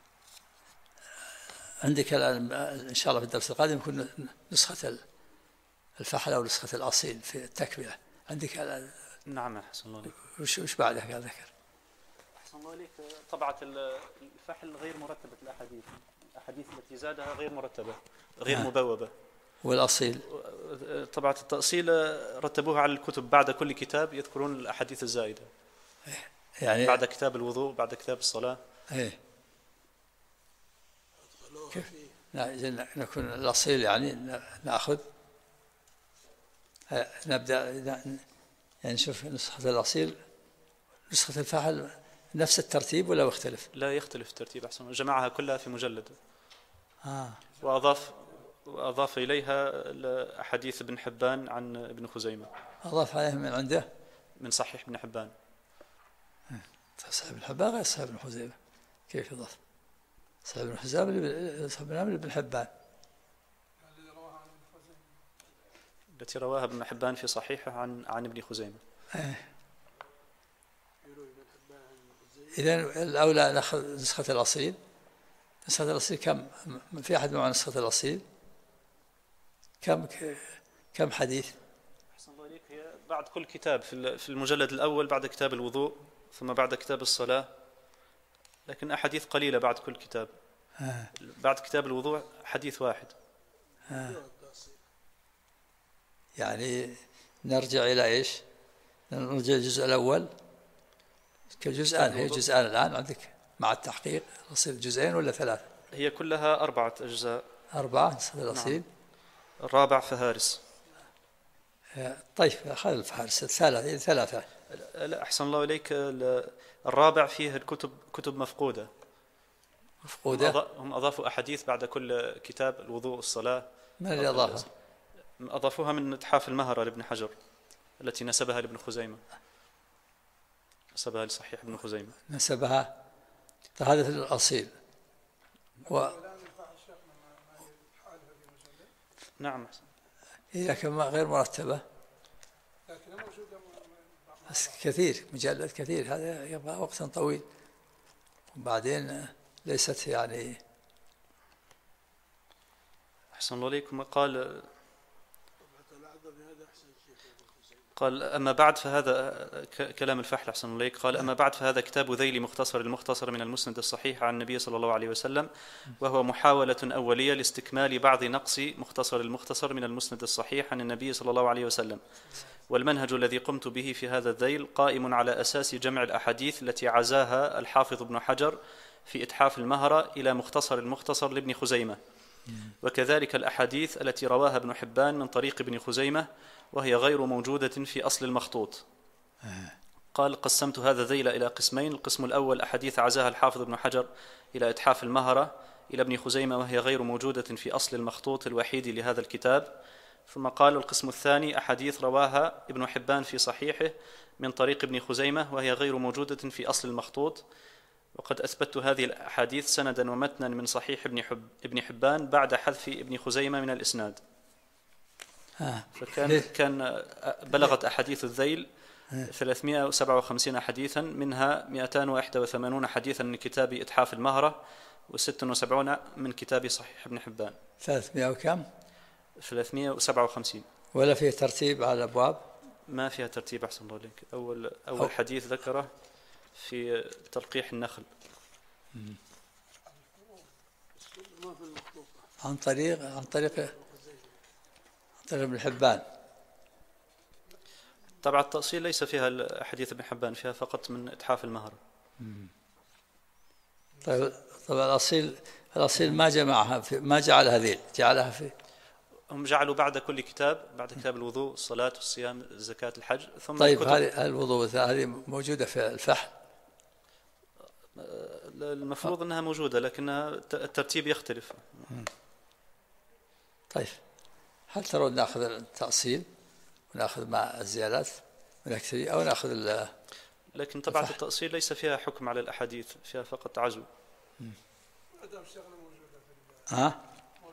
عندك الآن إن شاء الله في الدرس القادم يكون نسخة الفحل أو نسخة الأصيل في التكملة عندك الآن. نعم أحسن الله عليك. وش بعدها قال ذكر؟ أحسن الله عليك. طبعة الفحل غير مرتبة الأحاديث التي زادها غير مرتبة، غير مبوبة. والأصيل طبعة التأصيل رتبوها على الكتب، بعد كل كتاب يذكرون الأحاديث الزائدة، يعني بعد كتاب الوضوء، بعد كتاب الصلاة. إيه كيف نكون الأصيل يعني نأخذ نبدأ يعني نشوف نسخة الأصيل نسخة الفحل نفس الترتيب ولا يختلف؟ لا يختلف الترتيب أحسن، جمعها كلها في مجلد. وأضاف إليها أحاديث ابن حبان عن ابن خزيمة، أضاف عليها من عنده من صحيح ابن حبان. صحيح ابن حبان غير صحيح ابن خزيمة، كيف يضاف؟ صحيح ابن خزيمة ابن حبان التي رواها ابن حبان في صحيحه عن ابن خزيمة. إذن الأولى نأخذ نسخة الأصيل. نسخة الأصيل كم في أحد مع نسخة الأصيل كم حديث؟ أحسن الله عليك. هي بعد كل كتاب في المجلد الأول بعد كتاب الوضوء، ثم بعد كتاب الصلاة، لكن أحاديث قليلة بعد كل كتاب. بعد كتاب الوضوء حديث واحد. يعني نرجع إلى إيش؟ نرجع الجزء الأول كجزءان، هي جزءان الآن عندك مع التحقيق يصير جزئين ولا ثلاثة؟ هي كلها 4 أجزاء. 4 نسخة الأصيل. نعم. الرابع فهارس. طيب خلي الفهارس ثلاثة. لا أحسن الله إليك. الرابع فيه كتب مفقودة. هم أضافوا أحاديث بعد كل كتاب الوضوء والصلاة. من اللي أضافها؟ أضافوها من إتحاف المهرة لابن حجر التي نسبها لابن خزيمة، نسبها لصحيح ابن خزيمة، نسبها. هذا في الأصيل. نعم. إذا كان غير مرتبة بس كثير، مجلد كثير، هذا يبقى وقتا طويل، وبعدين ليست يعني. أحسن الله عليكم. قال أما بعد فهذا كلام الفحل أحسن الله عليك. قال أما بعد فهذا كتاب ذيلي المختصر من المسند الصحيح عن النبي صلى الله عليه وسلم، وهو محاولة أولية لاستكمال بعض نقص المختصر من المسند الصحيح عن النبي صلى الله عليه وسلم. والمنهج الذي قمت به في هذا الذيل قائم على أساس جمع الأحاديث التي عزاها الحافظ ابن حجر في إتحاف المهرة إلى المختصر لابن خزيمة، وكذلك الأحاديث التي رواها ابن حبان من طريق ابن خزيمة وهي غير موجودة في أصل المخطوط. قال قسمت هذا الذيل إلى قسمين. القسم الأول أحاديث عزاها الحافظ ابن حجر إلى إتحاف المهرة إلى ابن خزيمة وهي غير موجودة في أصل المخطوط الوحيد لهذا الكتاب. ثم قال القسم الثاني أحاديث رواها ابن حبان في صحيحه من طريق ابن خزيمة وهي غير موجودة في أصل المخطوط، وقد أثبت هذه الأحاديث سندا ومتنا من صحيح ابن حبان بعد حذف ابن خزيمة من الإسناد. فكان بلغت أحاديث الذيل 357 حديثا، منها 281 حديثا من كتاب إتحاف المهرة و76 من كتاب صحيح ابن حبان. 300 وكم؟ 357. ولا فيه ترتيب على الأبواب؟ ما فيها ترتيب أحسن الله عليك. أول حديث ذكره في تلقيح النخل عن طريق ابن حبان. طبعا التأصيل ليس فيها حديث ابن حبان، فيها فقط من إتحاف المهرة. طيب الأصيل ما جمعها ما جعلها ذيل، جعلها في. هم جعلوا بعد كل كتاب، بعد كتاب الوضوء الصلاة والصيام الزكاة الحج ثم. طيب هذه الوضوء هذه موجودة في الفحل؟ المفروض أنها موجودة لكن الترتيب يختلف. طيب هل ترون نأخذ التأصيل ونأخذ مع الزيادات ونكتفي أو نأخذ لكن طبعا التأصيل ليس فيها حكم على الأحاديث، فيها فقط عزو. ها؟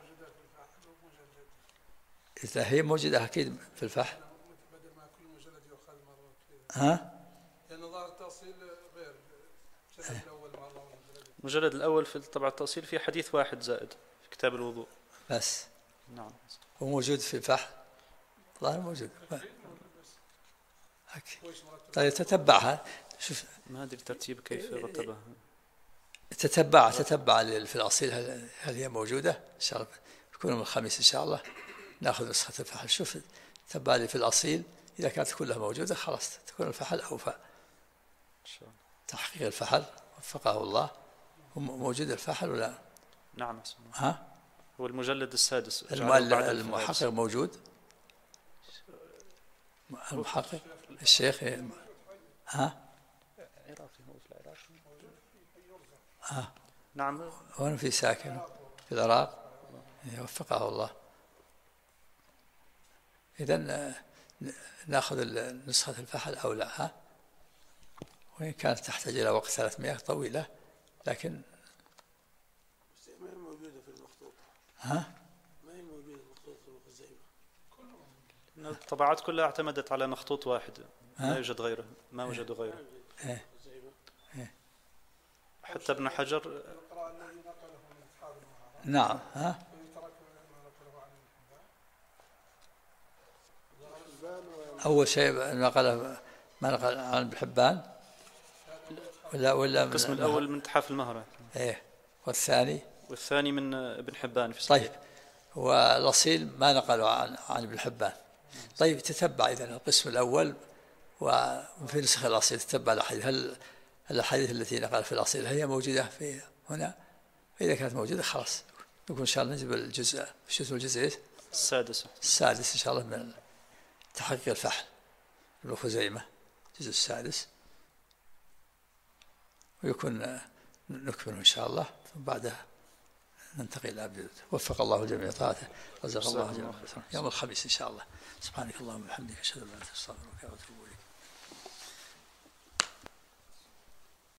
إذا هي موجودة أكيد في الفحل. بدل ما كل مجلد يؤخذ مرة كذا. ها؟ لأن ظاهر التأصيل غير المجلد الأول مرة. المجلد الأول في طبعة التأصيل في حديث واحد زائد في كتاب الوضوء بس. نعم. هو موجود في الفحل. ظاهر موجود. طيب تتبعها شوف. ما أدري الترتيب كيف رتبها. تتبع في الأصيل هل هي موجودة إن شاء الله. تكون من الخميس إن شاء الله نأخذ نسخة الفحل. شوف تتبع لي في الأصيل إذا كانت كلها موجودة خلاص تكون الفحل أوفى. تحقيق الفحل وفقه الله. موجود الفحل ولا؟ نعم. ها؟ هو المجلد السادس. المحقق موجود. المحقق الشيخ. ها؟ نعم. وين في ساكن في العراق. وفقه الله. إذن نأخذ نسخة الفحل أو لا. ها؟ وإن كانت تحتاج إلى وقت 300 طويلة لكن ما هي موجودة في المخطوط. ها؟ ما هي موجودة في المخطوط في الخزيمة. الطبعات كلها اعتمدت على مخطوط واحد. ما يوجد غيره. ما وجدوا غيره. حتى ابن حجر. نعم. ها؟ أول شيء ما نقل عن ابن حبان ولا القسم الأول من تحاف المهرة. إيه. والثاني من ابن حبان في صحيح. طيب. والأصيل ما نقلوا عن ابن حبان. طيب تتبع إذن القسم الأول وفي نسخ الأصيل تتبع الأحاديث. هل الأحاديث التي نقل في الأصيل هي موجودة في هنا؟ فإذا كانت موجودة خلاص نكون إن شاء الله نجيب الجزء السادس إن شاء الله من تحقيق الفحل ابن خزيمة الجزء السادس ويكون نكمله إن شاء الله ثم بعدها ننتقل إلى أبيض. وفق الله جميع طاعته رزق الله جميع يوم الخميس إن شاء الله. سبحانك اللهم وبحمدك أشهد أن لا إله إلا أنت أستغفرك وأتوب إليك.